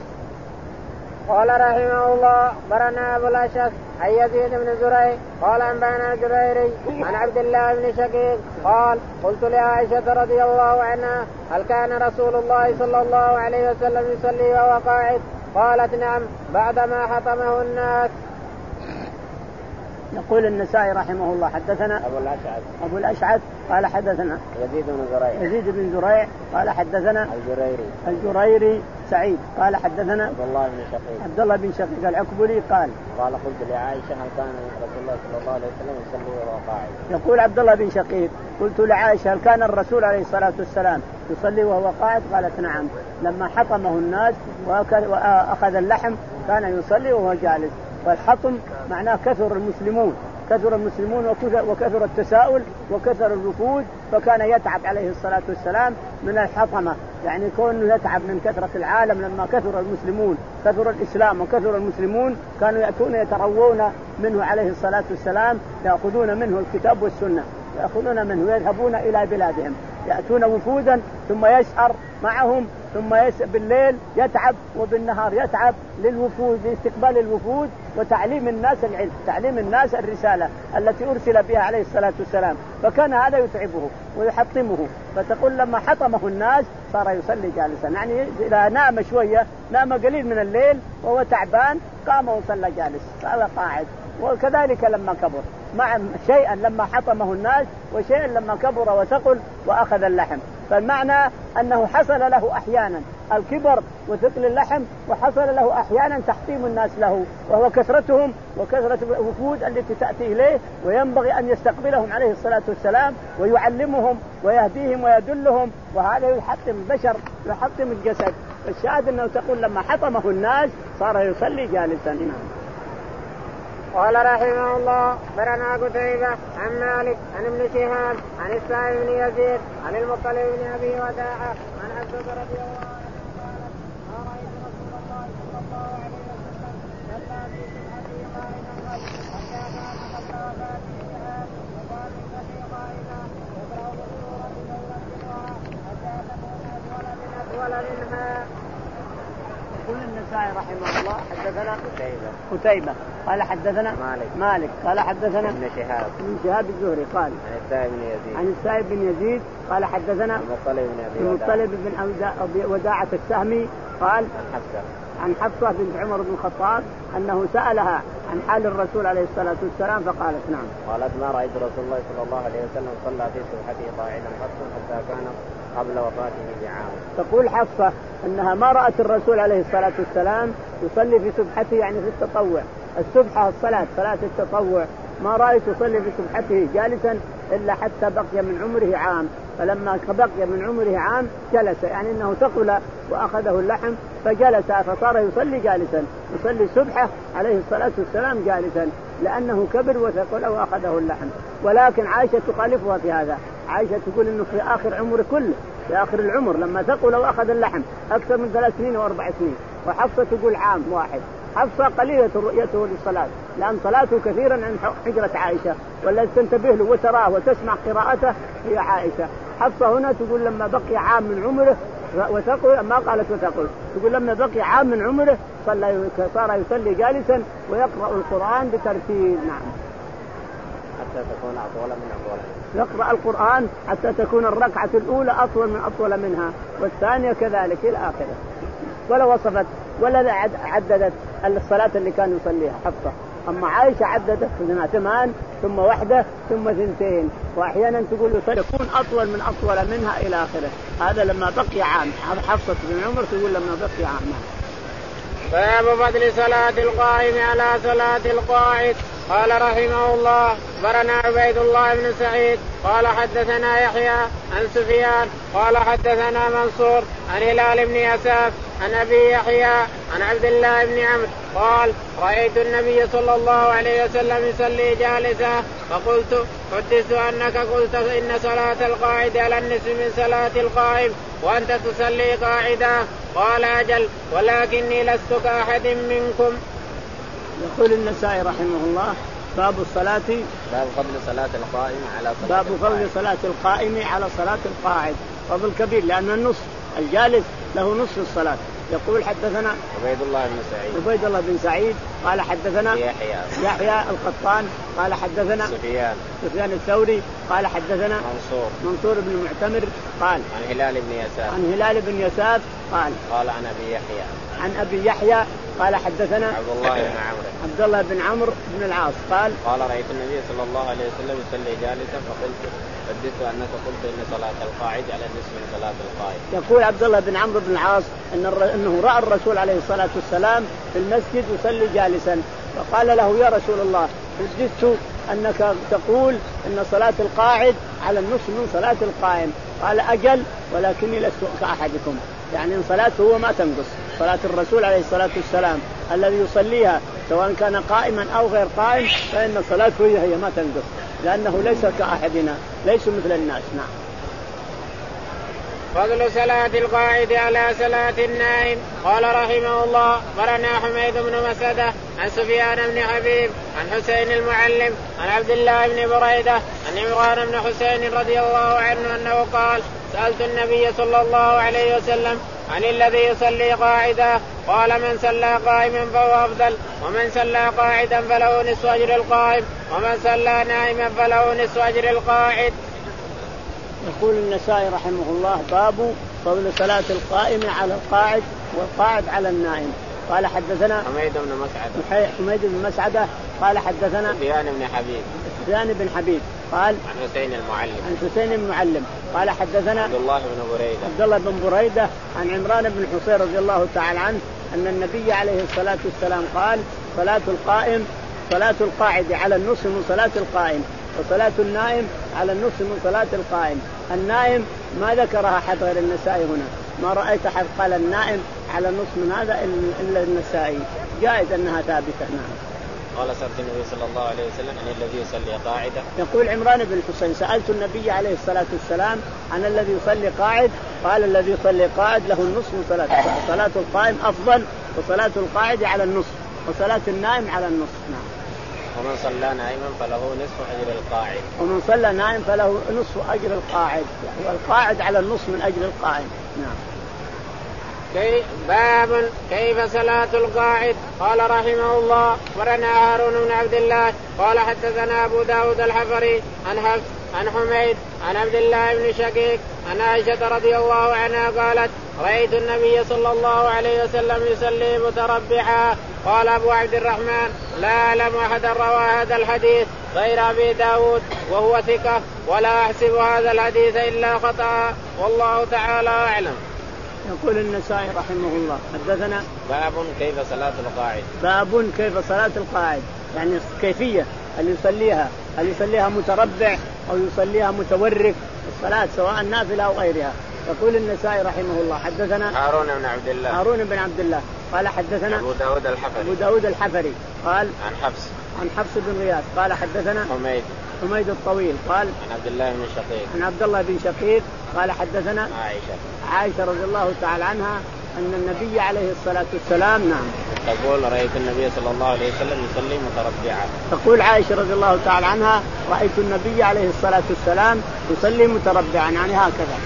قال رحمه الله برنا أبو الأشعث عن يزيد بن زريع قال أنبانا الجريري عن عبد الله بن شقيق قال قلت لعائشة رضي الله عنها هل كان رسول الله صلى الله عليه وسلم يصلي وهو قاعد؟ قالت نعم بعدما حطمه الناس. يقول النسائي رحمه الله حدثنا أبو الأشعث أبو الأشعث قال حدثنا يزيد بن زريع يزيد بن زريع قال حدثنا الجريري الجريري سعيد قال حدثنا عبد الله بن شقيق عبد الله بن شقيق العكبري قال قال قلت لعائشة هل كان رسول الله صلى الله عليه وسلم يصلي وهو قاعد؟ يقول عبد الله بن شقيق قلت لعائشة هل كان الرسول عليه الصلاة والسلام يصلي وهو قاعد؟ قالت نعم لما حطمه الناس وأخذ اللحم كان يصلي وهو جالس. والحطم معناه كثر المسلمون كثر المسلمون وكثر, وكثر التساؤل وكثر الوفود، فكان يتعب عليه الصلاة والسلام من الحطمة، يعني كونه يتعب من كثرة العالم. لما كثر المسلمون كثر الإسلام وكثر المسلمون كانوا يأتون يتروون منه عليه الصلاة والسلام، يأخذون منه الكتاب والسنة، يأخذون منه ويذهبون إلى بلادهم، يأتون وفودا ثم يسهر معهم، ثم بالليل يتعب وبالنهار يتعب للوفود لاستقبال الوفود وتعليم الناس العلم، تعليم الناس الرسالة التي أرسل بها عليه الصلاة والسلام، فكان هذا يتعبه ويحطمه. فتقول لما حطمه الناس صار يصلي جالسا، يعني إذا نام شوية نام قليل من الليل وهو تعبان قام وصلى جالس، هذا قاعد. وكذلك لما كبر مع شيئا لما حطمه الناس وشيئا لما كبر وثقل وأخذ اللحم. فالمعنى أنه حصل له أحيانا الكبر وثقل اللحم، وحصل له أحيانا تحطيم الناس له وهو كثرتهم وكثرة الوفود التي تأتي إليه، وينبغي أن يستقبلهم عليه الصلاة والسلام ويعلمهم ويهديهم ويدلهم، وهذا يحطم البشر يحطم الجسد. الشاهد أنه تقول لما حطمه الناس صار يصلي جالسا. قال رحمه الله برنا قتيبة عن مالك عن ابن شهاب عن السائب بن يزيد عن المطلب بن أبي وداعة عن عبد رضي الله عنه قال ما رأيت رسول الله صلى الله عليه وسلم صلى في سبحته قائما حتى كان قبل وفاته شهاب وقال في قائما يقرأ بالسورة ليلة الضحى حتى تكون أسفل من أسفل منها. يقول النسائي رحمه الله حدثنا قتيبة قتيبة قال حدثنا مالك مالك قال حدثنا ابن شهاب ابن شهاب الزهري قال عن السائب بن يزيد عن السائب بن يزيد قال حدثنا المطلب بن أبي المطلب بن أبي وداعة السهمي قال عن حفصة عن حفصة بنت عمر بن الخطاب أنه سألها عن حال الرسول عليه الصلاة والسلام فقالت نعم. قالت ما رأيت رسول الله صلى الله عليه وسلم صلى في سبحته قاعدا قط حتى كان قبل وفاته بعام. تقول حفصة أنها ما رأت الرسول عليه الصلاة والسلام يصلي في سبحته يعني في التطوع. السبحة الصلاة صلاة التطوع ما رأيت يصلي في سبحته جالسا إلا حتى بقي من عمره عام. فلما بقي من عمره عام جلس يعني أنه ثقل وأخذه اللحم فجلس فصار يصلي جالسا يصلي السبحة عليه الصلاة والسلام جالسا لأنه كبر وثقل وأخذه اللحم. ولكن عائشة تخالفها في هذا. عائشة تقول إنه في آخر عمره كله في آخر العمر لما ثقل وأخذ اللحم أكثر من ثلاث سنين وأربع سنين. وحفصة تقول عام واحد. حفصة قليلة رؤيته للصلاة لأن صلاته كثيرا عن حجرة عائشة والذي تنتبه له وتراه وتسمع قراءته هي عائشة. حفصة هنا تقول لما بقي عام من عمره وثقل ما قالت وثقل تقول لما بقي عام من عمره صلى صار يصلي جالسا ويقرأ القرآن بترتيب. نعم حتى تكون أطول من أطول يقرأ القرآن حتى تكون الركعة الأولى أطول من أطول منها والثانية كذلك إلى آخره. ولا وصفت ولا عددت الصلاة اللي كان يصليها حفصة. أما عائشة عددت ثمان ثم واحدة ثم ثنتين وأحيانا تقول يكون أطول من أطول منها إلى آخره. هذا لما بقي عام. حفصة بن عمر تقول لما بقي عام. باب فضل صلاة القائم على صلاة القاعد. قال رحمه الله برنا عبيد الله بن سعيد قال حدثنا يحيى عن سفيان قال حدثنا منصور عن هلال بن يساف عن أبي يحيى عن عبد الله بن عمرو قال رأيت النبي صلى الله عليه وسلم يصلي جالسا فقلت حدثت أنك قلت إن صلاة القاعد على النصف من صلاة القائم وأنت تصلي قاعدا. قال أجل ولكني لست كأحد منكم. يقول النسائي رحمه الله باب الصلاة باب فضل صلاة القائم على صلاة باب فضل صلاة القائم على صلاة القاعد فضل كبير لأن النصف الجالس له نصف الصلاة. يقول حدثنا عبيد الله بن سعيد عبيد الله بن سعيد قال حدثنا يحيى يحيى القطان قال حدثنا سفيان سفيان الثوري قال حدثنا منصور منصور بن المعتمر قال عن هلال بن يساف عن هلال بن يساف قال قال عن أبي يحيى عن أبي يحيى قال حدثنا عبد الله بن عمرو عبد الله بن عمرو بن العاص قال قال رأيت النبي صلى الله عليه وسلم يصلي جالسا فقلت حدثت أنك قلت إن صلاة القاعد على النصف من صلاة القائم. يقول عبد الله بن عمرو بن العاص إن أنه رأى الرسول عليه الصلاة والسلام في المسجد يصلي جالسا فقال له يا رسول الله حدثت أنك تقول إن صلاة القاعد على النصف من صلاة القائم. قال أجل ولكني لست كأحدكم يعني إن صلاته هو ما تنقص صلاة الرسول عليه الصلاة والسلام الذي يصليها سواء كان قائما أو غير قائم فإن صلاته هي هي ما تنقص لأنه ليس كأحدنا ليس مثل الناس. نعم. فضل صلاة القاعد على صلاة النائم. قال رحمه الله برنا حميد بن مسعدة عن سفيان بن حبيب عن حسين المعلم عن عبد الله بن بريدة عن عمران بن حسين رضي الله عنه أنه قال سألت النبي صلى الله عليه وسلم عن الذي يصلي قاعدا قال من صلى قائما فهو أفضل ومن صلى قاعدا فله نصف أجر القائم ومن صلى نائما فله نصف أجر القاعد. يقول النسائي رحمه الله باب فضل صلاة القائم على القاعد والقاعد على النائم. قال حدثنا حميد بن مسعدة حميد بن مسعدة قال حدثنا سفيان بن حبيب سفيان بن حبيب قال عن حسين المعلم عن حسين المعلم قال حدثنا عبد الله بن بريدة عبد الله بن بريدة عن عمران بن حسين رضي الله تعالى عنه أن النبي عليه الصلاة والسلام قال صلاة القائم صلاة القاعد على النصف من صلاة القائم وصلاة النائم على النصف من صلاة القائم. النائم ما ذكرها أحد غير النسائي هنا ما رأيت أحد قال النائم على النصف من هذا إلا النسائي جائز أنها ثابتة. نعم. قال سألت النبي صلى الله عليه وسلم عن الذي يصلي قاعدة. يقول عمران بن حسين سألت النبي عليه الصلاة والسلام عن الذي يصلي قاعد قال الذي يصلي قاعد له النصف من صلاة صلاة القائم أفضل وصلاة القاعد على النصف وصلاة النائم على النصف. نعم. ومن صلى نائما فله نصف أجر القاعد ومن صلى نائم فله نصف أجر القاعد والقاعد على النصف من أجر القائم. نعم. كي باب كيف صلاة القاعد. قال رحمه الله ورنا هارون بن عبد الله قال حدثنا أبو داود الحفري عن حفص عن حميد عن عبد الله بن شقيق عن عائشة رضي الله عنها قالت رأيت النبي صلى الله عليه وسلم يصلي متربعا. قال أبو عبد الرحمن لا أعلم أحدا روى هذا الحديث غير أبي داود وهو ثقة ولا أحسب هذا الحديث إلا خطأ والله تعالى أعلم. يقول النسائي رحمه الله حدثنا باب كيف صلاة القاعد. باب كيف صلاة القاعد يعني كيفية هل يصليها هل يصليها متربع أو يصليها متورك الصلاة سواء نافلة أو غيرها. يقول النسائي رحمه الله حدثنا هارون بن عبد الله هارون بن عبد الله قال حدثنا أبو داود الحفري أبو داود الحفري قال عن حفص عن حفص بن غياث قال حدثنا حميد حميد الطويل قال عن عبد الله بن شقيق عن عبد الله بن شقيق قال حدثنا عائشة عائشة رضي الله تعالى عنها أن النبي عليه الصلاة والسلام نعم تقول رأيت النبي صلى الله عليه وسلم يصلي متربعا. تقول عائشة رضي الله تعالى عنها رأيت النبي عليه الصلاة والسلام يصلي متربعا يعني هكذا.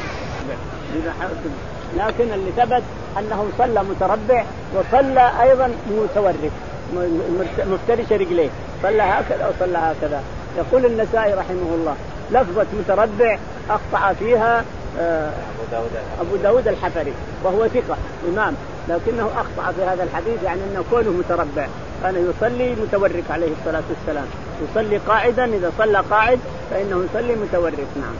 لكن اللي ثبت أنه صلى متربع وصلى أيضا متورك مفترش رجليه صلى هكذا وصلى هكذا. يقول النسائي رحمه الله لفظة متربع أخطأ فيها أبو داود أبو داود الحفري وهو ثقة إمام لكنه أخطأ في هذا الحديث يعني أنه كونه متربع كان يصلي متورك عليه الصلاة والسلام يصلي قاعدا إذا صلى قاعد فإنه يصلي متورك. نعم.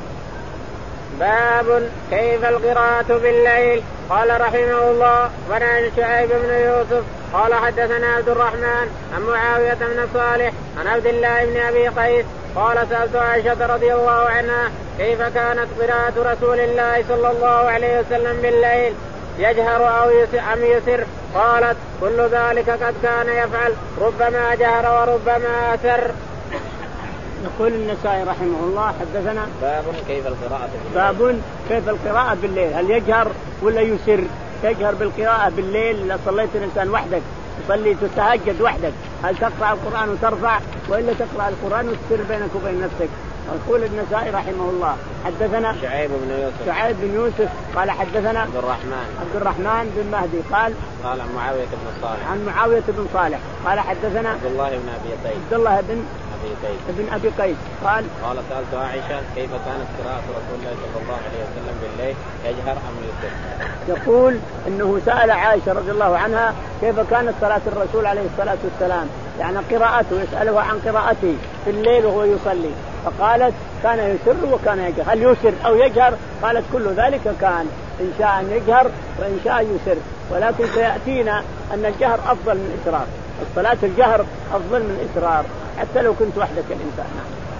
باب كيف القراءة بالليل. قال رحمه الله وعن شعيب بن يوسف قال حدثنا عبد الرحمن عن معاوية بن صالح عن عبد الله بن أبي قيس قال سألت عائشة رضي الله عنها كيف كانت قراءة رسول الله صلى الله عليه وسلم بالليل يجهر أو أم يسر. قالت كل ذلك قد كان يفعل ربما جهر وربما أسر. يقول النسائي رحمه الله حدثنا باب كيف القراءة بالليل. باب كيف القراءة بالليل هل يجهر ولا يسر. تجهر بالقراءة بالليل إذا صليت الإنسان وحدك تصلي تتهجد وحدك هل تقرأ القرآن وترفع وإلا تقرأ القرآن وتسر بينك وبين نفسك. يقول النسائي رحمه الله حدثنا شعيب بن يوسف شعيب بن يوسف قال حدثنا عبد الرحمن عبد الرحمن بن مهدي قال قال عن معاوية بن صالح عن معاوية بن صالح قال حدثنا عبد الله بن أبي قيس عبد الله بن أبي قيس ابن أبي قيس قال قال سألت عائشة كيف كانت قراءة رسول الله صلى الله عليه وسلم بالليل يجهر أم يسر. يقول إنه سأل عائشة رضي الله عنها كيف كانت صلاة الرسول عليه الصلاة والسلام يعني قراءته يسأله عن قراءته في الليل وهو يصلي فقالت كان يسر وكان يجهر. هل يسر أو يجهر؟ قالت كل ذلك كان إن شاء أن يجهر وإن شاء يسر ولكن سيأتينا أن الجهر أفضل من الإسرار. الصلاة الجهر أفضل من الإسرار حتى لو كنت وحدك الإنسان.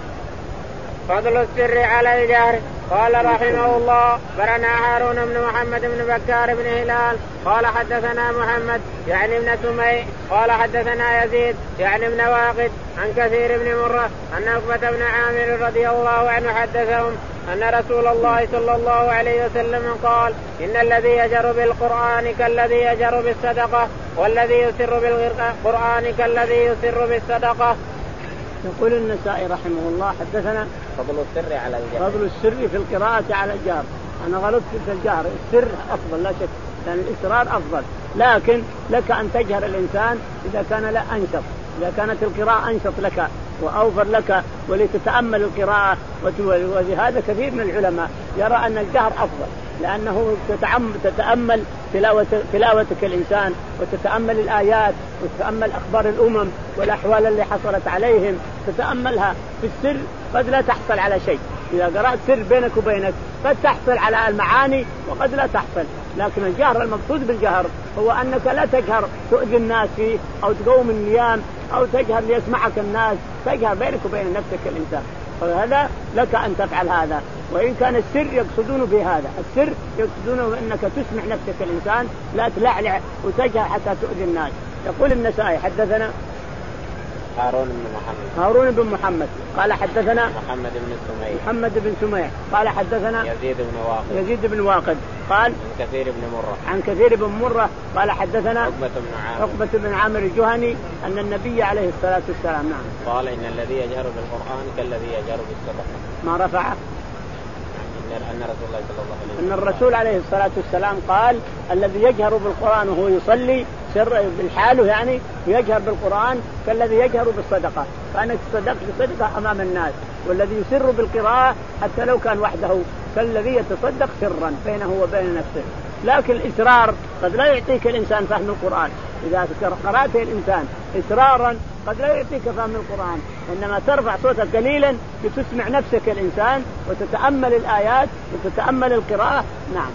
فضل السر على الجهر. قال رحمه الله برنا هارون بن محمد بن بكار بن هلال قال حدثنا محمد يعني ابن سمي قال حدثنا يزيد يعني ابن واقد عن كثير بن مرة أن عقبة بن عامر رضي الله عنه حدثهم أن رسول الله صلى الله عليه وسلم قال إن الذي يجر بالقرآن كالذي يجر بالصدقة والذي يسر بالقرآن كالذي يسر بالصدقة. يقول النسائي رحمه الله حدثنا فضل السر على الجهر. فضل السر في القراءة على الجهر. أنا غلطت في الجهر السر أفضل لا شك لأن الإسرار أفضل لكن لك أن تجهر الإنسان إذا كان لا أنشط إذا كانت القراءة أنشط لك وأوفر لك ولتتأمل القراءة وهذا كثير من العلماء يرى أن الجهر أفضل لأنه تتأمل تلاوة تلاوتك الإنسان وتتأمل الآيات وتتأمل أخبار الأمم والأحوال اللي حصلت عليهم تتأملها. في السر قد لا تحصل على شيء إذا قرأت سر بينك وبينك قد تحصل على المعاني وقد لا تحصل لكن الجهر المقصود بالجهر هو أنك لا تجهر تؤذي الناس فيه أو تقوم النيام أو تجهر ليسمعك الناس تجهر بينك وبين نفسك الإنسان فهذا لك أن تفعل هذا. وإن كان السر يقصدون بهذا السر يقصدونه أنك تسمع نفسك الإنسان لا تلعلع وتجهر حتى تؤذي الناس. يقول النسائي حدثنا هارون بن محمد هارون بن محمد قال حدثنا محمد بن سميع محمد بن سميع قال حدثنا يزيد بن واقد يزيد بن واقد قال عن كثير بن مرة عن كثير بن مرة قال حدثنا عقبة بن عامر عقبة بن عامر الجهني أن النبي عليه الصلاة والسلام نعم قال إن الذي يجهر بالقرآن كالذي يجهر بالصدقة. ما رفعه أن رسول الله صلى الله عليه أن وسلم الرسول عليه الصلاة والسلام قال الذي يجهر بالقرآن وهو يصلي سر بالحاله يعني ويجهر بالقرآن كالذي يجهر بالصدقة، كانت تصدق بصدقة أمام الناس، والذي يسر بالقراءة حتى لو كان وحده كالذي يتصدق سرا بينه وبين نفسه. لكن الإسرار قد لا يعطيك الإنسان فهم القرآن، إذا قرأت الإنسان إسرارا قد لا يعطيك فهم القرآن، إنما ترفع صوتك قليلا لتسمع نفسك الإنسان وتتأمل الآيات وتتأمل القراءة. نعم.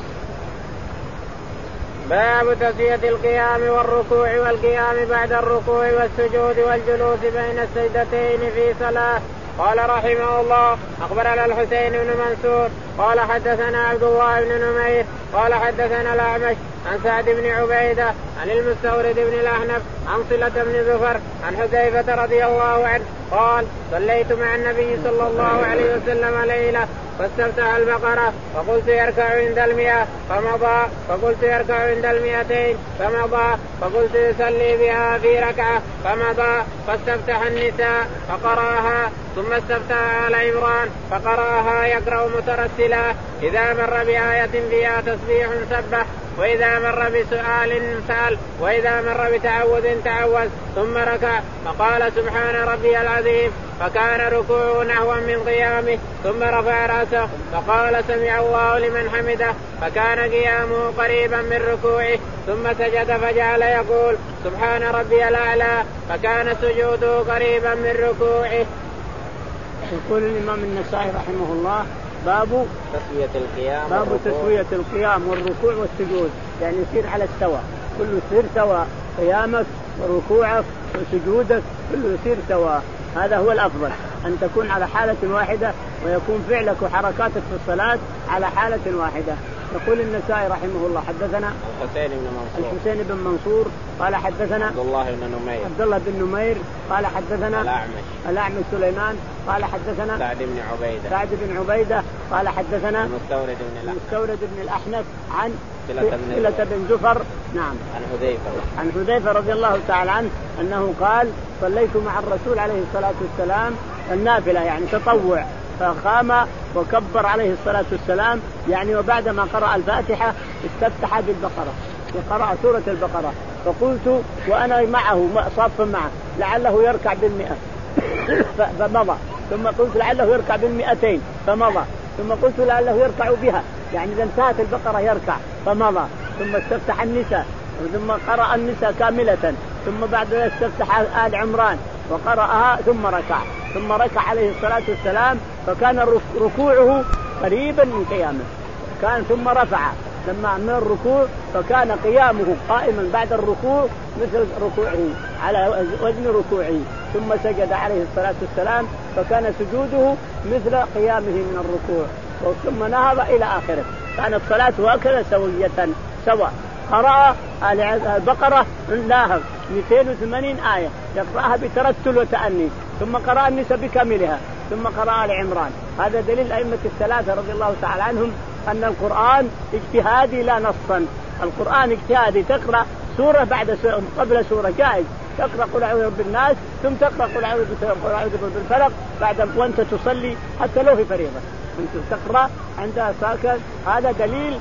باب تسوية القيام والركوع والقيام بعد الركوع والسجود والجلوس بين السجدتين في صلاة. قال رحمه الله أخبرنا الحسين بن منصور قال حدثنا عبد الله بن نمير قال حدثنا الأعمش عن سعد بن عبيدة عن المستورد بن الأحنف عن صلة بن زفر عن حذيفة رضي الله عنه قال صليت مع النبي صلى الله عليه وسلم ليلة فاستفتح البقرة فقلت يركع عند المئة فمضى، فقلت يركع عند المئتين فمضى، فقلت يصلي بها في ركعة فمضى، فاستفتح النساء فقرأها ثم استفتح آل عمران فقرأها يقرأ مترتلا إذا مر بآية فيها تسبيح سبح، وإذا مر بسؤال سأل، وإذا مر بتعوذ تعوذ، ثم ركع فقال سبحان ربي العظيم فكان ركوعه نحوا من قيامه، ثم رفع رأسه فقال سمع الله لمن حمده فكان قيامه قريبا من ركوعه، ثم سجد فجعل يقول سبحان ربي الأعلى فكان سجوده قريبا من ركوعه. يقول الإمام النسائي رحمه الله باب تسوية القيام باب تسوية القيام والركوع والسجود، يعني يصير على السواء، كله يصير سواء، قيامك وركوعك وسجودك كله يصير سواء. هذا هو الأفضل، أن تكون على حالة واحدة ويكون فعلك وحركاتك في الصلاة على حالة واحدة. يقول النسائي رحمه الله حدثنا الحسين بن منصور الحسين بن منصور قال حدثنا عبد الله بن نمير عبد الله بن نمير قال حدثنا الأعمش الأعمش سليمان قال حدثنا سعد بن عبيدة سعد بن عبيدة قال حدثنا المستورد بن الأحنف المستورد بن الأحنف عن صلة بن زفر نعم عن حذيفة عن حذيفة رضي الله تعالى عنه أنه قال صليت مع الرسول عليه الصلاة والسلام النافلة يعني تطوع، فقام وكبر عليه الصلاة والسلام يعني وبعدما قرأ الفاتحة استفتح بالبقرة وقرأ سورة البقرة، فقلت وأنا معه صف معه لعله يركع بالمئة فمضى، ثم قلت لعله يركع بالمئتين فمضى، ثم قلت لعله يركع بها يعني إذا انتهت البقرة يركع فمضى، ثم استفتح النساء ثم قرأ النساء كاملة، ثم بعد ذلك استفتح آل عمران وقرأها ثم ركع، ثم ركع عليه الصلاة والسلام فكان ركوعه قريبا من قيامه، كان ثم رفع لما من الركوع فكان قيامه قائما بعد الركوع مثل ركوعه على وزن ركوعه، ثم سجد عليه الصلاة والسلام فكان سجوده مثل قيامه من الركوع، ثم نهض إلى آخره، كانت صلاته هكذا سوية سواء. قرأ البقرة ناهض مئتين وثمانين آية يقرأها بترتل وتأني، ثم قرأ النساء بكاملها، ثم قرأ آل عمران. هذا دليل أئمة الثلاثة رضي الله تعالى عنهم أن القرآن اجتهادي لا نصا، القرآن اجتهادي، تقرأ سورة بعد سورة قبل سورة جائز، تقرأ قل أعوذ بالناس ثم تقرأ قل أعوذ بالفلق بعد وأنت تصلي حتى لو في فريضة أنت تقرأ عندها ساكن. هذا دليل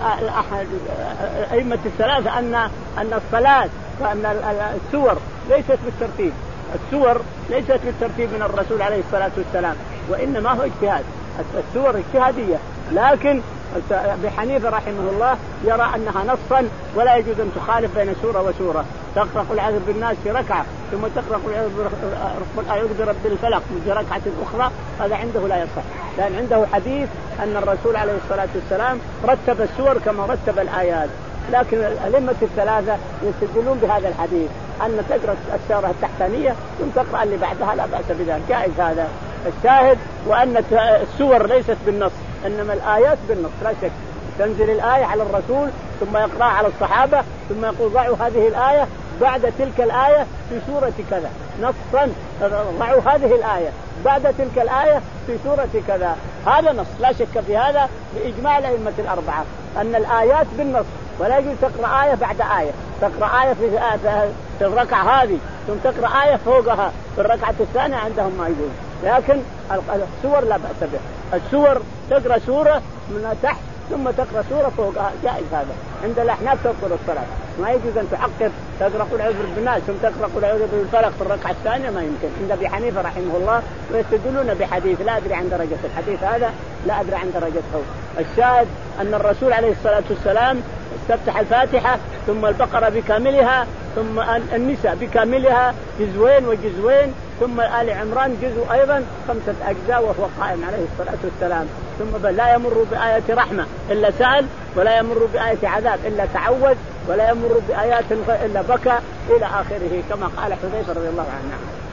أئمة الثلاثة أن أن الصلاة وأن السور ليست بالترتيب، السور ليست بالترتيب من الرسول عليه الصلاة والسلام، وإنما هو اجتهاد، السور اجتهادية، لكن أبي حنيفة رحمه الله يرى أنها نصا ولا يجوز أن تخالف بين سورة وسورة، تقرأ قل أعوذ بالناس في ركعة ثم تقرأ قل أعوذ برب الفلق في ركعة أخرى، هذا عنده لا يصح، لأن عنده حديث أن الرسول عليه الصلاة والسلام رتب السور كما رتب الآيات. لكن الأئمة الثلاثة يستدلون بهذا الحديث أن تقرأ السورة التحتانية ثم تقرأ اللي بعدها لا بأس بذلك، جائز هذا. الشاهد وأن السور ليست بالنص إنما الآيات بالنص، لا شك تنزل الآية على الرسول ثم يقرأ على الصحابة ثم يقول ضعوا هذه الآية بعد تلك الآية في سورة كذا نصا، ضعوا هذه الآية بعد تلك الآية في سورة كذا، هذا نص لا شك في هذا بإجماع الأئمة الأربعة أن الآيات بالنص، ولا يجوز تقرأ آية بعد آية، تقرأ آية في, في الركعة هذه ثم تقرأ آية فوقها في الركعة الثانية عندهم ما يجوز، لكن السور لا بأس به، السور تقرأ سورة من تحت ثم تقرأ سورة فوقها جائز هذا. عند الأحناف تبطل الصلاة. ما يجوز أن تعقب تقرأ قل أعوذ برب الناس ثم تقرأ قل أعوذ برب الفلق في الركعة الثانية، ما يمكن. عند أبي حنيفة رحمه الله ويستدلون بحديث لا أدري عن درجة الحديث هذا، لا أدري عن درجته. الشاهد أن الرسول عليه الصلاة والسلام استفتح الفاتحة ثم البقرة بكاملها ثم النساء بكاملها جزوين وجزوين ثم آل عمران جزء أيضا خمسة أجزاء وهو قائم عليه الصلاة والسلام. ثم لا يمر بآية رحمة إلا سأل، ولا يمر بآية عذاب إلا تعوذ، ولا يمر بآيات إلا بكى إلى آخره كما قال حذيفة رضي الله عنه.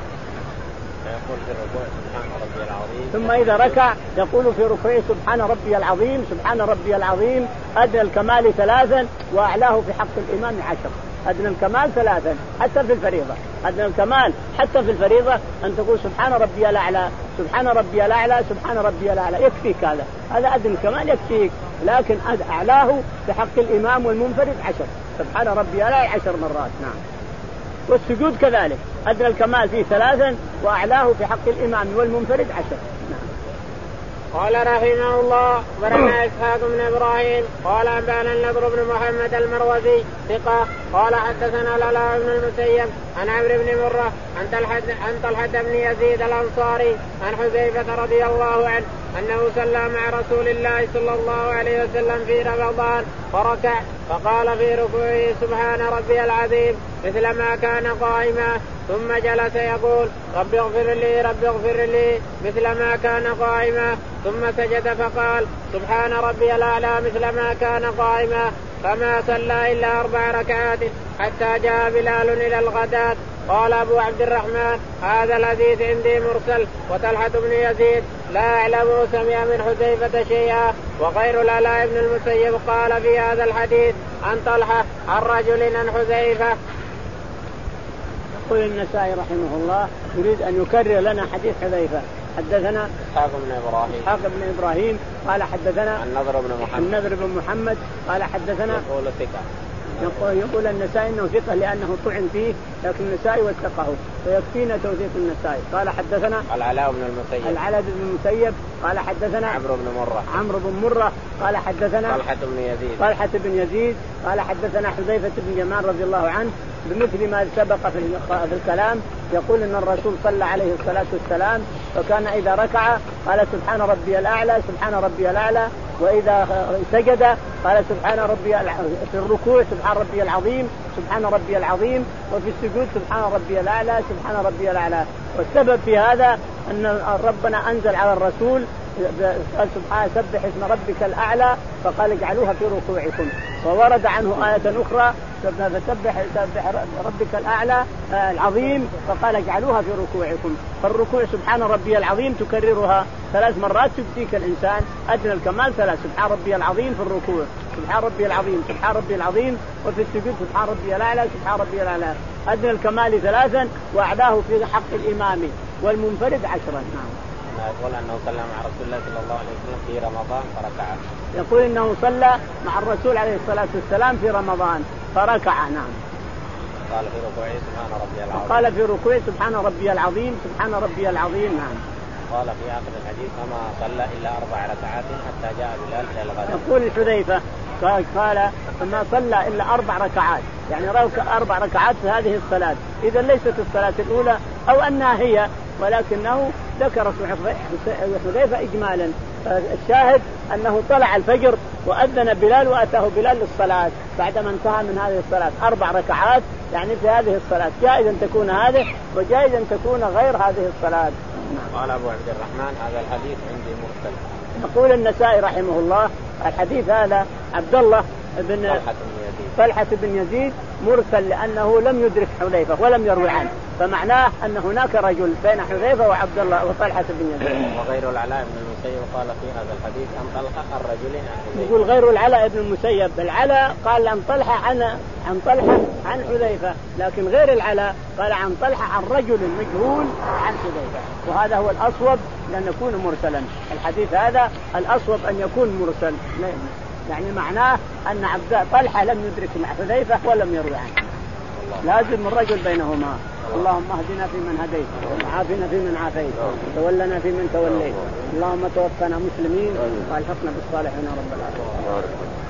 يقول في الركوع سبحان ربي العظيم. ثم إذا ركع يقول في ركوعه سبحان ربي العظيم سبحان ربي العظيم أدنى الكمال ثلاثا وأعلاه في حق الإمام عشر. أدنى الكمال ثلاثا حتى في الفريضة، أدنى الكمال حتى في الفريضة أن تقول سبحان ربي الأعلى سبحان ربي الأعلى سبحان ربي الأعلى، يكفيك هذا، هذا أدنى الكمال يكفيك. لكن أعلاه في حق الإمام والمنفرد عشر، سبحان ربي الأعلى عشر مرات. نعم. والسجود كذلك أدنى الكمال فيه ثلاثا وأعلاه في حق الإمام والمنفرد عشر. نعم. قال رحمه الله برنا إسحاق بن إبراهيم قال أنبأنا النضر بن محمد المروزي ثقة قال حدثنا العلاء بن المسيب عن عمرو بن مرة عن طلحة عن طلحة بن يزيد الأنصاري عن حذيفة رضي الله عنه أنه صلى مع رسول الله صلى الله عليه وسلم في رمضان فركع فقال في ركوعه سبحان ربي العظيم مثل ما كان قائما ثم جلس يقول رب اغفر لي رب اغفر لي مثل ما كان قائما ثم سجد فقال سبحان ربي الأعلى مثل ما كان قائما فما صلى إلا أربع ركعات حتى جاء بلال إلى الغداة. قال أبو عبد الرحمن هذا الحديث عندي مرسل وطلحة بن يزيد لا أعلمه سمع من حذيفة شيئا وغير العلاء بن المسيب قال في هذا الحديث عن طلحة عن رجل عن حذيفة. يقول النسائي رحمه الله يريد أن يكرر لنا حديث حذيفة. حدثنا إسحاق بن إبراهيم إسحاق بن إبراهيم قال حدثنا النضر بن محمد النضر بن محمد قال حدثنا يقول ثقة يقول, يقول النسائي انه ثقه لانه طعن فيه لكن النسائي وثقه فيكفينا توثيق النسائي. قال حدثنا العلاء بن المسيب العلاء بن المسيب قال حدثنا عمرو بن مرة عمرو بن مرة قال حدثنا طلحة بن يزيد طلحة بن يزيد قال حدثنا حذيفة بن يمان رضي الله عنه بمثل ما سبق في الكلام. يقول ان الرسول صلى عليه الصلاة والسلام فكان اذا ركع قال سبحان ربي الاعلى سبحان ربي الاعلى واذا سجد قال سبحان ربي في الركوع سبحان ربي العظيم سبحان ربي العظيم وفي السجود سبحان ربي الاعلى سبحان ربي الاعلى. والسبب في هذا ان ربنا انزل على الرسول قال سبحان سبح اسم ربك الاعلى فقال اجعلوها في ركوعكم. وورد عنه آية أخرى فسبح سبح ربك الأعلى العظيم فقال اجعلوها في ركوعكم. فالركوع سبحان ربي العظيم تكررها ثلاث مرات تبتيك الإنسان أدنى الكمال ثلاث. سبحان ربي العظيم في الركوع سبحان ربي العظيم سبحان ربي العظيم وفي السجود سبحان ربي الأعلى سبحان ربي الأعلى أدنى الكمال ثلاثا وأعلاه في حق الإمام والمنفرد عشرا. نعم. يقول أنه صلى مع رسول الله صلى الله عليه وسلم في رمضان فركع. يقول إنه صلى مع الرسول عليه الصلاة والسلام في رمضان فركع. نعم. قال في ركوعه سبحان ربي العظيم قال في ركوعه سبحان ربي العظيم سبحان ربي العظيم. نعم. قال في آخر الحديث فما صلى إلا أربع ركعات حتى جاء بلال إلى الغداء. يقول الحذيفة قال قال فما صلى إلا أربع ركعات يعني أربع ركعات في هذه الصلاة. إذا ليست الصلاة الأولى أو أنها هي ولكنه ذكر حذيفة إجمالا. الشاهد أنه طلع الفجر وأذن بلال وأتاه بلال للصلاة بعدما انتهى من هذه الصلاة أربع ركعات يعني في هذه الصلاة جائز أن تكون هذه وجائز أن تكون غير هذه الصلاة. قال أبو عبد الرحمن هذا الحديث عندي مرسل. يقول النسائي رحمه الله الحديث هذا عبد الله بن طلحة بن يزيد مرسل لأنه لم يدرك حذيفة ولم يروي عنه فمعناه أن هناك رجل بين حذيفة وعبد الله وطلحة بن يزيد. وغير العلاء بن المسيب قال في هذا الحديث عن طلحة الرجل عن حذيفة. يقول غير العلاء بن المسيب العلاء قال عن طلحة عن عن طلحة عن حذيفة لكن غير العلاء قال عن طلحة عن رجل مجهول عن حذيفة وهذا هو الأصوب لأن يكون مرسلا. الحديث هذا الأصوب أن يكون مرسل يعني معناه أن عبد طلحة لم يدرك مع حذيفة ولم يروي عنه لازم الرجل بينهما. اللهم اهدنا فيمن هديت وعافنا فيمن عافيت وتولنا فيمن توليت اللهم توفنا مسلمين والحقنا بالصالحين رب العالمين.